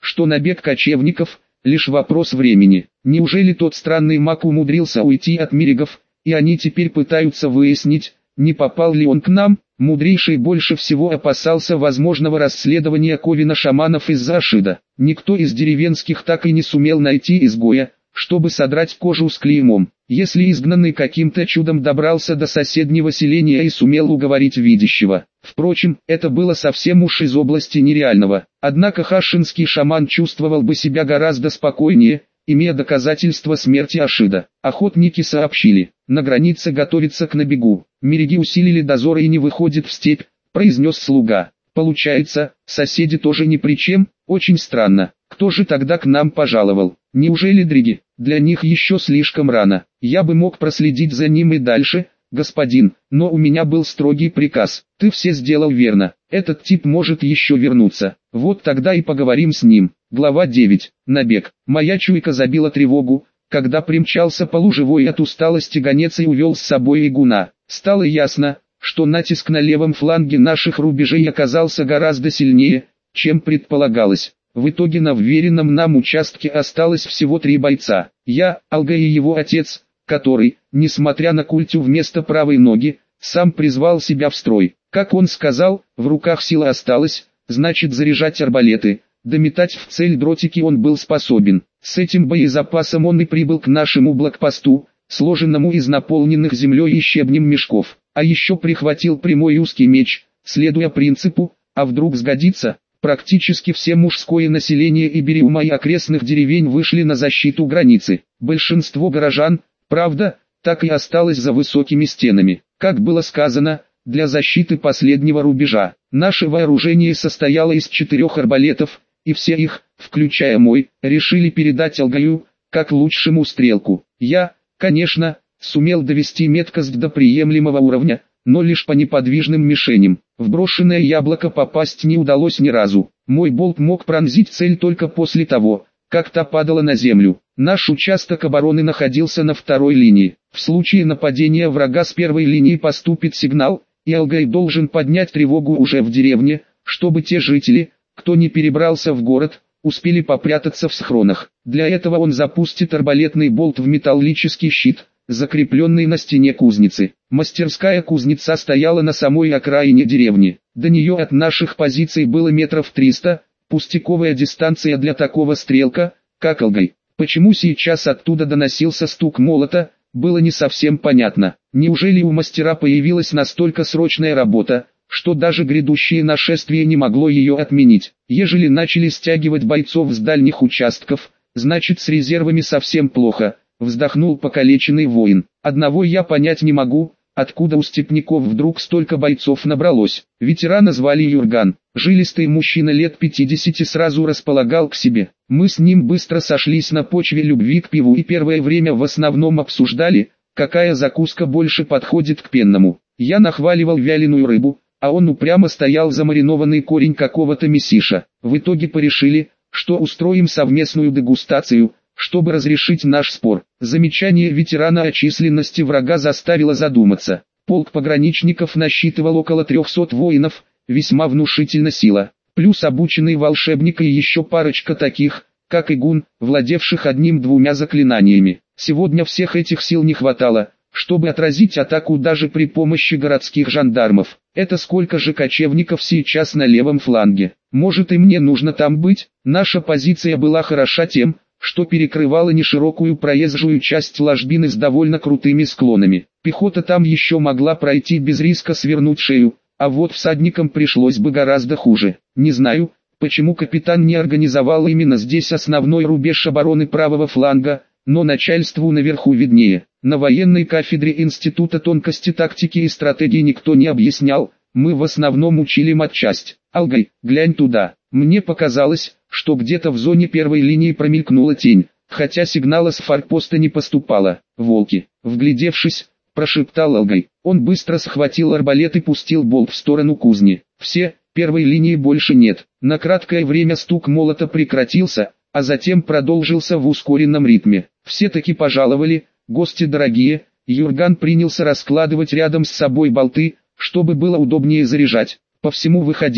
что набег кочевников – лишь вопрос времени. Неужели тот странный маг умудрился уйти от миригов, и они теперь пытаются выяснить, не попал ли он к нам? Мудрейший больше всего опасался возможного расследования Ковина шаманов из-за Ашида. Никто из деревенских так и не сумел найти изгоя, чтобы содрать кожу с клеймом. Если изгнанный каким-то чудом добрался до соседнего селения и сумел уговорить видящего. Впрочем, это было совсем уж из области нереального. Однако хашинский шаман чувствовал бы себя гораздо спокойнее, имея доказательства смерти Ашида. Охотники сообщили, на границе готовится к набегу. Мириги усилили дозор и не выходит в степь, произнес слуга. Получается, соседи тоже ни при чем? Очень странно. Кто же тогда к нам пожаловал? Неужели дриги? Для них еще слишком рано. Я бы мог проследить за ним и дальше, господин, но у меня был строгий приказ. Ты все сделал верно. Этот тип может еще вернуться. Вот тогда и поговорим с ним. Глава девять. Набег. Моя чуйка забила тревогу, когда примчался полуживой от усталости гонец и увел с собой игуна. Стало ясно, что натиск на левом фланге наших рубежей оказался гораздо сильнее, чем предполагалось. В итоге на вверенном нам участке осталось всего три бойца. Я, Алга и его отец, который, несмотря на культю вместо правой ноги, сам призвал себя в строй. Как он сказал, в руках сила осталась, значит заряжать арбалеты, да метать в цель дротики он был способен. С этим боезапасом он и прибыл к нашему блокпосту, сложенному из наполненных землей и щебнем мешков. А еще прихватил прямой узкий меч, следуя принципу, а вдруг сгодится. Практически все мужское население Ибериума и окрестных деревень вышли на защиту границы. Большинство горожан, правда, так и осталось за высокими стенами. Как было сказано, для защиты последнего рубежа. Наше вооружение состояло из четырех арбалетов, и все их, включая мой, решили передать Алгаю, как лучшему стрелку. Я, конечно, сумел довести меткость до приемлемого уровня, но лишь по неподвижным мишеням. В брошенное яблоко попасть не удалось ни разу. Мой болт мог пронзить цель только после того, как та падала на землю. Наш участок обороны находился на второй линии. В случае нападения врага с первой линии поступит сигнал, и Алгай должен поднять тревогу уже в деревне, чтобы те жители, кто не перебрался в город, успели попрятаться в схронах. Для этого он запустит арбалетный болт в металлический щит, закрепленный на стене кузницы. Мастерская кузнеца стояла на самой окраине деревни. До нее от наших позиций было метров триста, пустяковая дистанция для такого стрелка, как Алгай. Почему сейчас оттуда доносился стук молота, было не совсем понятно. Неужели у мастера появилась настолько срочная работа, что даже грядущее нашествие не могло ее отменить? Ежели начали стягивать бойцов с дальних участков, значит с резервами совсем плохо. Вздохнул покалеченный воин. Одного я понять не могу, откуда у степняков вдруг столько бойцов набралось. Ветерана звали Юрган. Жилистый мужчина лет пятидесяти сразу располагал к себе. Мы с ним быстро сошлись на почве любви к пиву и первое время в основном обсуждали, какая закуска больше подходит к пенному. Я нахваливал вяленую рыбу, а он упрямо стоял за маринованный корень какого-то месиша. В итоге порешили, что устроим совместную дегустацию, чтобы разрешить наш спор. Замечание ветерана о численности врага заставило задуматься. Полк пограничников насчитывал около трехсот воинов, весьма внушительна сила. Плюс обученный волшебник и еще парочка таких, как Игун, владевших одним-двумя заклинаниями. Сегодня всех этих сил не хватало, чтобы отразить атаку даже при помощи городских жандармов. Это сколько же кочевников сейчас на левом фланге? Может и мне нужно там быть? Наша позиция была хороша тем, что перекрывала неширокую проезжую часть ложбины с довольно крутыми склонами. Пехота там еще могла пройти без риска свернуть шею, а вот всадникам пришлось бы гораздо хуже. Не знаю, почему капитан не организовал именно здесь основной рубеж обороны правого фланга, но начальству наверху виднее. На военной кафедре Института тонкости тактики и стратегии никто не объяснял, мы в основном учили матчасть. Алгай, глянь туда. Мне показалось, что где-то в зоне первой линии промелькнула тень, хотя сигнала с форпоста не поступало. Волки, вглядевшись, прошептал Алгай. Он быстро схватил арбалет и пустил болт в сторону кузни. Все, первой линии больше нет. На краткое время стук молота прекратился, а затем продолжился в ускоренном ритме. Все таки пожаловали, гости дорогие. Юрган принялся раскладывать рядом с собой болты, чтобы было удобнее заряжать. По всему выходило,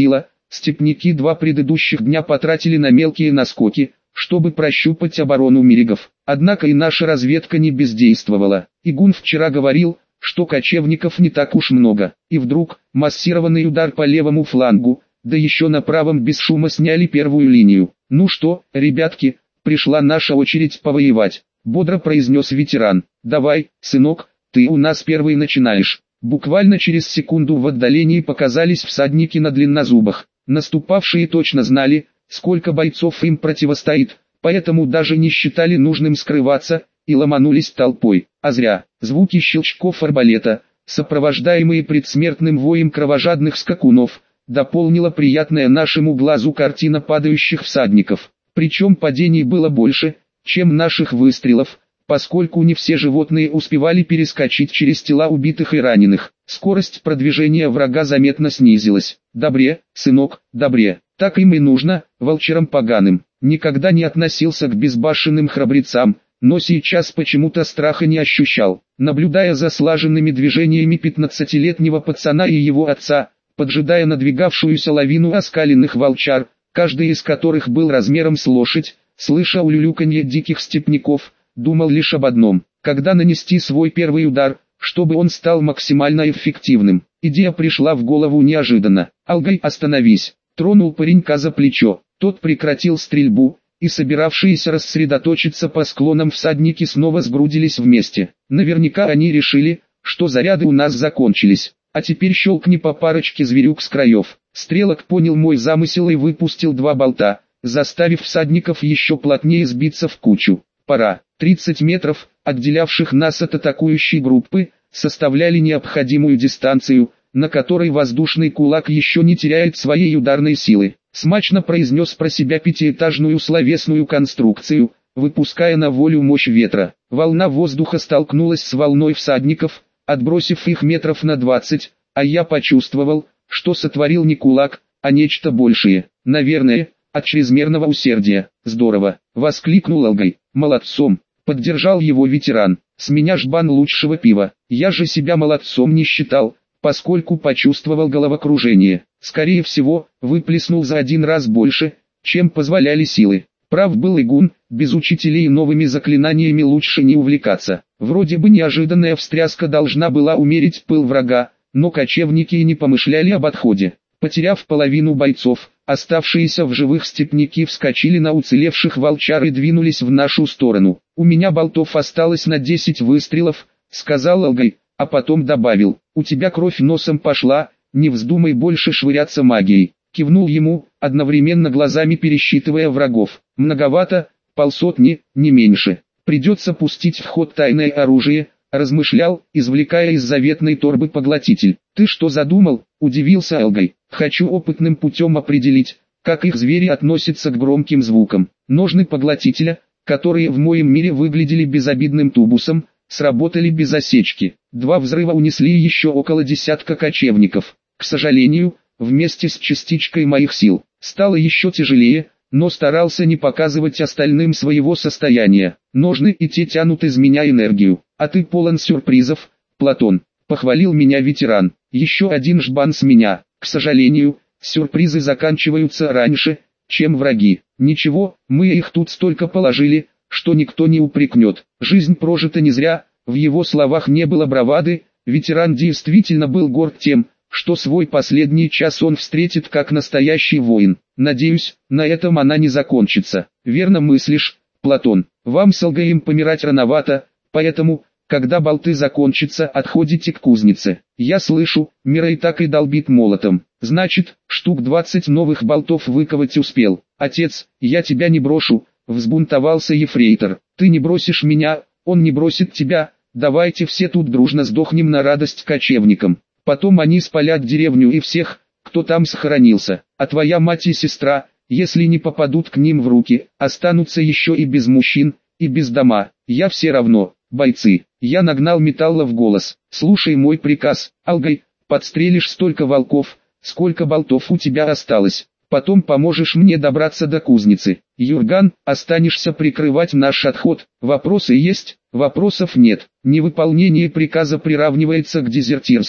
Степняки два предыдущих дня потратили на мелкие наскоки, чтобы прощупать оборону Мерегов. Однако и наша разведка не бездействовала. Игун вчера говорил, что кочевников не так уж много. И вдруг, массированный удар по левому флангу, да еще на правом без шума сняли первую линию. «Ну что, ребятки, пришла наша очередь повоевать», — бодро произнес ветеран. «Давай, сынок, ты у нас первый начинаешь». Буквально через секунду в отдалении показались всадники на длиннозубах. Наступавшие точно знали, сколько бойцов им противостоит, поэтому даже не считали нужным скрываться, и ломанулись толпой. А зря. Звуки щелчков арбалета, сопровождаемые предсмертным воем кровожадных скакунов, дополнила приятная нашему глазу картина падающих всадников. Причем падений было больше, чем наших выстрелов, поскольку не все животные успевали перескочить через тела убитых и раненых. Скорость продвижения врага заметно снизилась. «Добре, сынок, добре, так им и нужно, волчарам поганым». Никогда не относился к безбашенным храбрецам, но сейчас почему-то страха не ощущал. Наблюдая за слаженными движениями пятнадцатилетнего пацана и его отца, поджидая надвигавшуюся лавину оскаленных волчар, каждый из которых был размером с лошадь, слыша улюлюканье диких степняков, думал лишь об одном: когда нанести свой первый удар, чтобы он стал максимально эффективным. Идея пришла в голову неожиданно. «Алгай, остановись!» Тронул паренька за плечо. Тот прекратил стрельбу, и собиравшиеся рассредоточиться по склонам всадники снова сгрудились вместе. Наверняка они решили, что заряды у нас закончились. А теперь щелкни по парочке зверюк с краев. Стрелок понял мой замысел и выпустил два болта, заставив всадников еще плотнее сбиться в кучу. Пора. тридцать метров, отделявших нас от атакующей группы, составляли необходимую дистанцию, на которой воздушный кулак еще не теряет своей ударной силы. Смачно произнес про себя пятиэтажную словесную конструкцию, выпуская на волю мощь ветра. Волна воздуха столкнулась с волной всадников, отбросив их метров на двадцать, а я почувствовал, что сотворил не кулак, а нечто большее. Наверное, от чрезмерного усердия. «Здорово!» — воскликнул Алгай. «Молодцом!» — поддержал его ветеран. «С меня жбан лучшего пива. Я же себя молодцом не считал, поскольку почувствовал головокружение. Скорее всего, выплеснул за один раз больше, чем позволяли силы. Прав был Игун, без учителей новыми заклинаниями лучше не увлекаться. Вроде бы неожиданная встряска должна была умерить пыл врага, но кочевники и не помышляли об отходе. Потеряв половину бойцов, оставшиеся в живых степняки вскочили на уцелевших волчар и двинулись в нашу сторону. «У меня болтов осталось на десять выстрелов», — сказал Алгай, а потом добавил: «У тебя кровь носом пошла, не вздумай больше швыряться магией». Кивнул ему, одновременно глазами пересчитывая врагов. «Многовато, полсотни, не меньше. Придется пустить в ход тайное оружие», — размышлял, извлекая из заветной торбы поглотитель. «Ты что задумал?» — удивился Алгай. «Хочу опытным путем определить, как их звери относятся к громким звукам». Ножны поглотителя, которые в моем мире выглядели безобидным тубусом, сработали без осечки. Два взрыва унесли еще около десятка кочевников. К сожалению, вместе с частичкой моих сил. Стало еще тяжелее, но старался не показывать остальным своего состояния. Ножны и те тянут из меня энергию. «А ты полон сюрпризов, Платон», — похвалил меня ветеран. «Еще один жбан с меня». К сожалению, сюрпризы заканчиваются раньше, чем враги. Ничего, мы их тут столько положили, что никто не упрекнет. Жизнь прожита не зря. В его словах не было бравады, ветеран действительно был горд тем, что свой последний час он встретит как настоящий воин. Надеюсь, на этом она не закончится. Верно мыслишь, Платон. Вам с Алгаем помирать рановато, поэтому, когда болты закончатся, отходите к кузнице. Я слышу, Мирай так и долбит молотом. Значит, штук двадцать новых болтов выковать успел. Отец, я тебя не брошу, взбунтовался ефрейтор. Ты не бросишь меня, он не бросит тебя. Давайте все тут дружно сдохнем на радость кочевникам. Потом они спалят деревню и всех, кто там сохранился. А твоя мать и сестра, если не попадут к ним в руки, останутся еще и без мужчин, и без дома. Я все равно, бойцы. Я нагнал металла в голос. Слушай мой приказ, Алгай, подстрелишь столько волков, сколько болтов у тебя осталось. Потом поможешь мне добраться до кузницы. Юрган, останешься прикрывать наш отход. Вопросы есть? Вопросов нет. Невыполнение приказа приравнивается к дезертирству.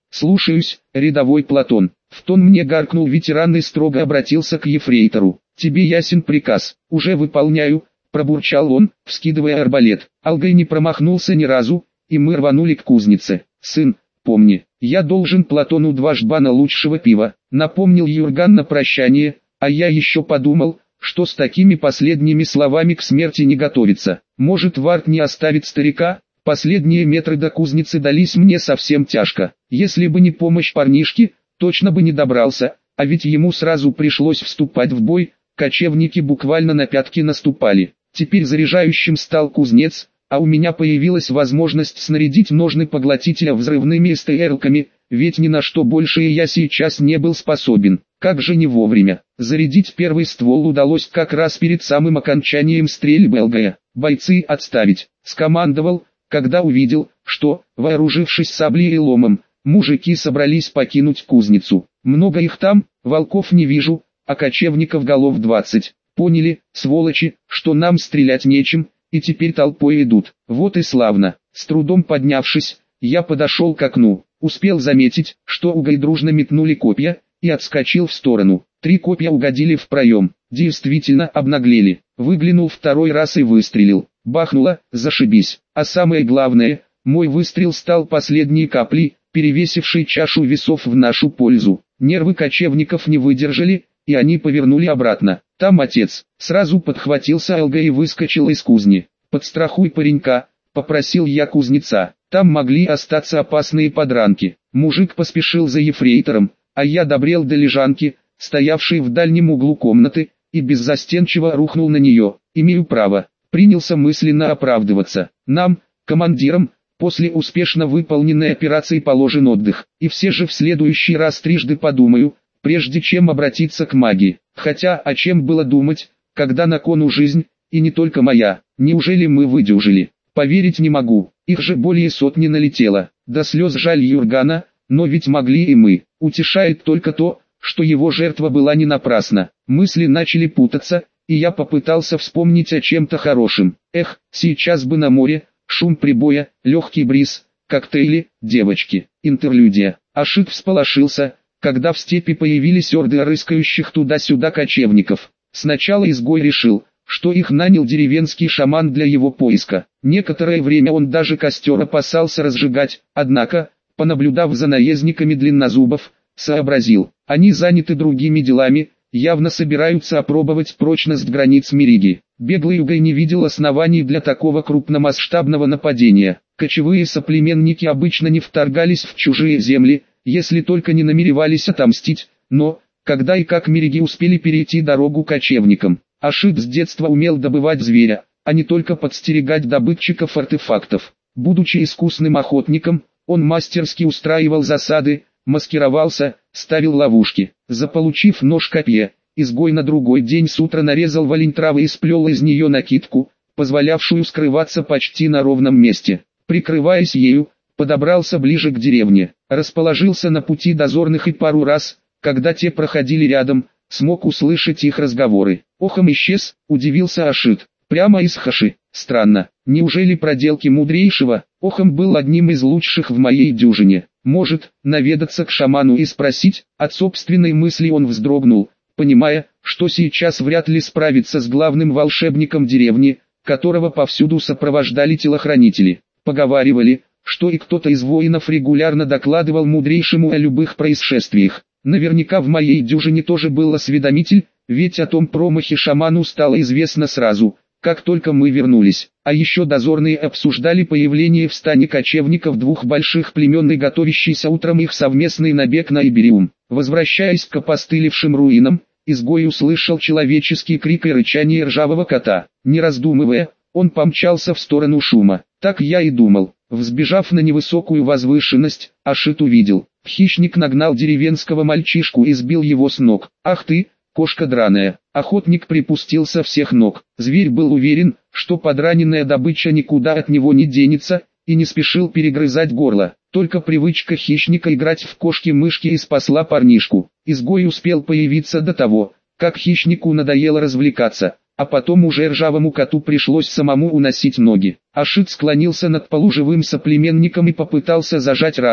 «Слушаюсь, рядовой Платон». В тон мне гаркнул ветеран и строго обратился к ефрейтору. «Тебе ясен приказ?» «Уже выполняю», — пробурчал он, вскидывая арбалет. Алгай не промахнулся ни разу, и мы рванули к кузнице. «Сын, помни, я должен Платону два жбана лучшего пива», — напомнил Юрган на прощание, а я еще подумал, что с такими последними словами к смерти не готовится. Может, Варт не оставит старика? Последние метры до кузницы дались мне совсем тяжко. Если бы не помощь парнишки, точно бы не добрался, а ведь ему сразу пришлось вступать в бой, кочевники буквально на пятки наступали. Теперь заряжающим стал кузнец, а у меня появилась возможность снарядить ножны поглотителя взрывными эстерлками, ведь ни на что большее я сейчас не был способен. Как же не вовремя. Зарядить первый ствол удалось как раз перед самым окончанием стрельбы Алгая. «Бойцы, отставить!» — скомандовал, когда увидел, что, вооружившись саблей и ломом, мужики собрались покинуть кузницу. Много их там, волков не вижу, а кочевников голов двадцать. Поняли, сволочи, что нам стрелять нечем, и теперь толпой идут. Вот и славно. С трудом поднявшись, я подошел к окну. Успел заметить, что угой дружно метнули копья, и отскочил в сторону. Три копья угодили в проем. Действительно обнаглели. Выглянул второй раз и выстрелил. Бахнуло, зашибись. А самое главное, мой выстрел стал последней каплей, перевесившей чашу весов в нашу пользу. Нервы кочевников не выдержали, и они повернули обратно. Там отец. Сразу подхватился Алга и выскочил из кузни. «Подстрахуй паренька», — попросил я кузнеца. Там могли остаться опасные подранки. Мужик поспешил за ефрейтором, а я добрел до лежанки, стоявшей в дальнем углу комнаты, и беззастенчиво рухнул на нее. «Имею право», — принялся мысленно оправдываться. «Нам, командирам, после успешно выполненной операции положен отдых, и все же в следующий раз трижды подумаю, прежде чем обратиться к магии. Хотя о чем было думать, когда на кону жизнь, и не только моя. Неужели мы выдюжили? Поверить не могу, их же более сотни налетело. До слез жаль Юргана, но ведь могли и мы. Утешает только то, что его жертва была не напрасна. Мысли начали путаться, и я попытался вспомнить о чем-то хорошем. Эх, сейчас бы на море, шум прибоя, легкий бриз, коктейли, девочки. Интерлюдия. Ашит всполошился, когда в степи появились орды рыскающих туда-сюда кочевников. Сначала изгой решил, что их нанял деревенский шаман для его поиска. Некоторое время он даже костер опасался разжигать, однако, понаблюдав за наездниками длиннозубов, сообразил, они заняты другими делами, явно собираются опробовать прочность границ Мериги. Беглый Югай не видел оснований для такого крупномасштабного нападения. Кочевые соплеменники обычно не вторгались в чужие земли, если только не намеревались отомстить, но, когда и как Мериги успели перейти дорогу кочевникам. Ашит с детства умел добывать зверя, а не только подстерегать добытчиков артефактов. Будучи искусным охотником, он мастерски устраивал засады, маскировался, ставил ловушки. Заполучив нож-копье, изгой на другой день с утра нарезал валень травы и сплел из нее накидку, позволявшую скрываться почти на ровном месте. Прикрываясь ею, подобрался ближе к деревне, расположился на пути дозорных и пару раз, когда те проходили рядом, смог услышать их разговоры. Охом исчез, удивился Ашит. Прямо из Хаши. Странно, неужели проделки мудрейшего? Охом был одним из лучших в моей дюжине. Может, наведаться к шаману и спросить? От собственной мысли он вздрогнул, понимая, что сейчас вряд ли справится с главным волшебником деревни, которого повсюду сопровождали телохранители. Поговаривали, что и кто-то из воинов регулярно докладывал мудрейшему о любых происшествиях. Наверняка в моей дюжине тоже был осведомитель, ведь о том промахе шаману стало известно сразу, как только мы вернулись. А еще дозорные обсуждали появление в стане кочевников двух больших племен и готовящийся утром их совместный набег на Ибериум. Возвращаясь к опостылевшим руинам, изгой услышал человеческий крик и рычание ржавого кота. Не раздумывая, он помчался в сторону шума. Так я и думал. Взбежав на невысокую возвышенность, Ашит увидел. Хищник нагнал деревенского мальчишку и сбил его с ног. «Ах ты, кошка драная!» Охотник припустил со всех ног. Зверь был уверен, что подраненная добыча никуда от него не денется, и не спешил перегрызать горло. Только привычка хищника играть в кошки-мышки и спасла парнишку. Изгой успел появиться до того, как хищнику надоело развлекаться, а потом уже ржавому коту пришлось самому уносить ноги. Ашит склонился над полуживым соплеменником и попытался зажать рану,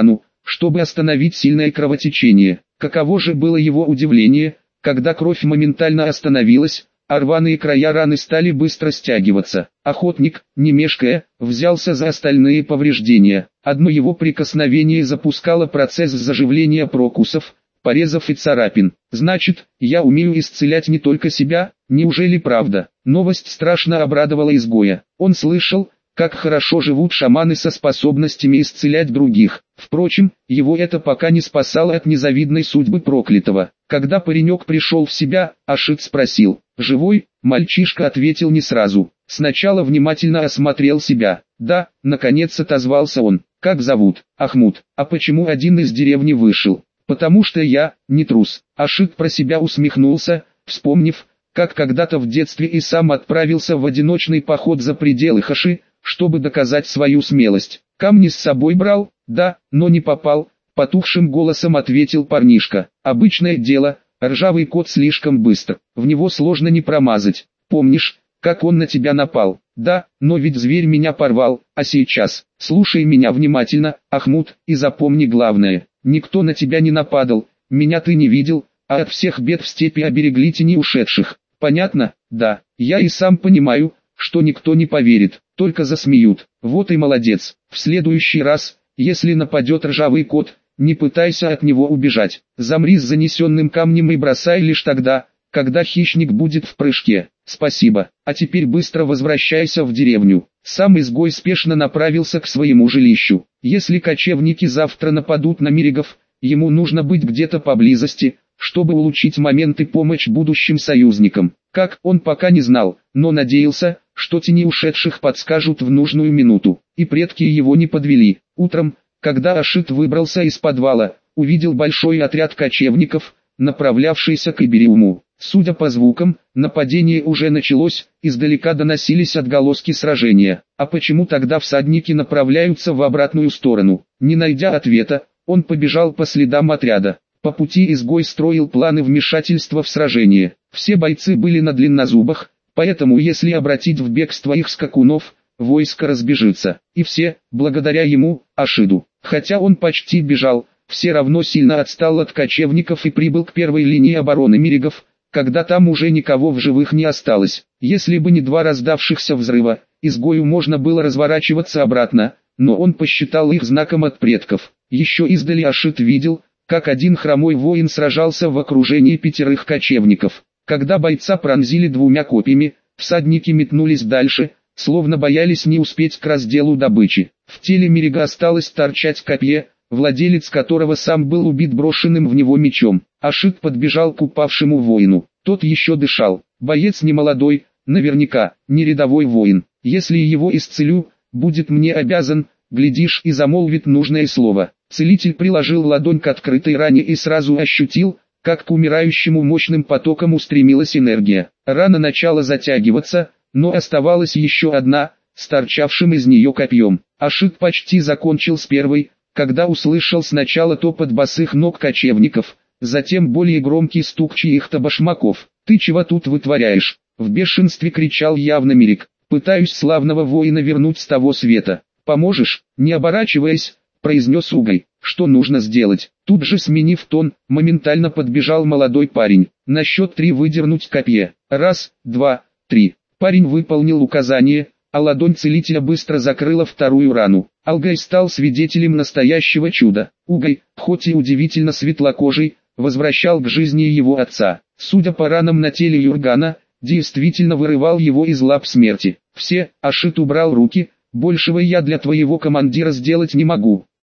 чтобы остановить сильное кровотечение. Каково же было его удивление, когда кровь моментально остановилась, а рваные края раны стали быстро стягиваться. Охотник, не мешкая, взялся за остальные повреждения. Одно его прикосновение запускало процесс заживления прокусов, порезов и царапин. Значит, я умею исцелять не только себя, неужели правда? Новость страшно обрадовала изгоя. Он слышал, как хорошо живут шаманы со способностями исцелять других. Впрочем, его это пока не спасало от незавидной судьбы проклятого. Когда паренек пришел в себя, Ашит спросил: «Живой?» Мальчишка ответил не сразу. Сначала внимательно осмотрел себя. «Да», наконец отозвался он. «Как зовут?» «Ахмуд». «А почему один из деревни вышел?» «Потому что я, не трус». Ашит про себя усмехнулся, вспомнив, как когда-то в детстве и сам отправился в одиночный поход за пределы Хаши, чтобы доказать свою смелость. «Камни с собой брал?» «Да, но не попал», — потухшим голосом ответил парнишка. «Обычное дело, ржавый кот слишком быстр, в него сложно не промазать. Помнишь, как он на тебя напал?» «Да, но ведь зверь меня порвал, а сейчас...» «Слушай меня внимательно, Ахмуд, и запомни главное. Никто на тебя не нападал, меня ты не видел, а от всех бед в степи оберегли тени ушедших. Понятно?» «Да, я и сам понимаю, что никто не поверит, только засмеют. Вот и молодец. В следующий раз, если нападет ржавый кот, не пытайся от него убежать. Замри с занесенным камнем и бросай лишь тогда, когда хищник будет в прыжке. Спасибо. А теперь быстро возвращайся в деревню». Сам изгой спешно направился к своему жилищу. Если кочевники завтра нападут на Миригов, ему нужно быть где-то поблизости, чтобы улучшить момент и помочь будущим союзникам. Как, он пока не знал, но надеялся, что тени ушедших подскажут в нужную минуту. И предки его не подвели. Утром, когда Ашит выбрался из подвала, увидел большой отряд кочевников, направлявшийся к Ибериуму. Судя по звукам, нападение уже началось, издалека доносились отголоски сражения. А почему тогда всадники направляются в обратную сторону? Не найдя ответа, он побежал по следам отряда. По пути изгой строил планы вмешательства в сражение. Все бойцы были на длиннозубах, поэтому если обратить в бегство их скакунов, войско разбежится. И все, благодаря ему, Ашиду. Хотя он почти бежал, все равно сильно отстал от кочевников и прибыл к первой линии обороны Миригов, когда там уже никого в живых не осталось. Если бы не два раздавшихся взрыва, изгою можно было разворачиваться обратно, но он посчитал их знаком от предков. Еще издали Ашит видел, как один хромой воин сражался в окружении пятерых кочевников. Когда бойца пронзили двумя копьями, всадники метнулись дальше, словно боялись не успеть к разделу добычи. В теле Мирига осталось торчать копье, владелец которого сам был убит брошенным в него мечом. Ашит подбежал к упавшему воину. Тот еще дышал. Боец не молодой, наверняка, не рядовой воин. Если его исцелю, будет мне обязан, глядишь, и замолвит нужное слово. Целитель приложил ладонь к открытой ране и сразу ощутил, как к умирающему мощным потоком устремилась энергия. Рана начала затягиваться, но оставалась еще одна, с торчавшим из нее копьем. Ашит почти закончил с первой, когда услышал сначала топот босых ног кочевников, затем более громкий стук чьих-то башмаков. «Ты чего тут вытворяешь?» — в бешенстве кричал явно Мириг. «Пытаюсь славного воина вернуть с того света. Поможешь?» Не оборачиваясь, произнес Угой. «Что нужно сделать?» Тут же сменив тон, моментально подбежал молодой парень. «На счет три выдернуть копье. Раз, два, три». Парень выполнил указание, а ладонь целителя быстро закрыла вторую рану. Алгай стал свидетелем настоящего чуда. Угой, хоть и удивительно светлокожий, возвращал к жизни его отца. Судя по ранам на теле Юргана, действительно вырывал его из лап смерти. «Все», — Ашит убрал руки, — «большего я для твоего командира сделать не могу».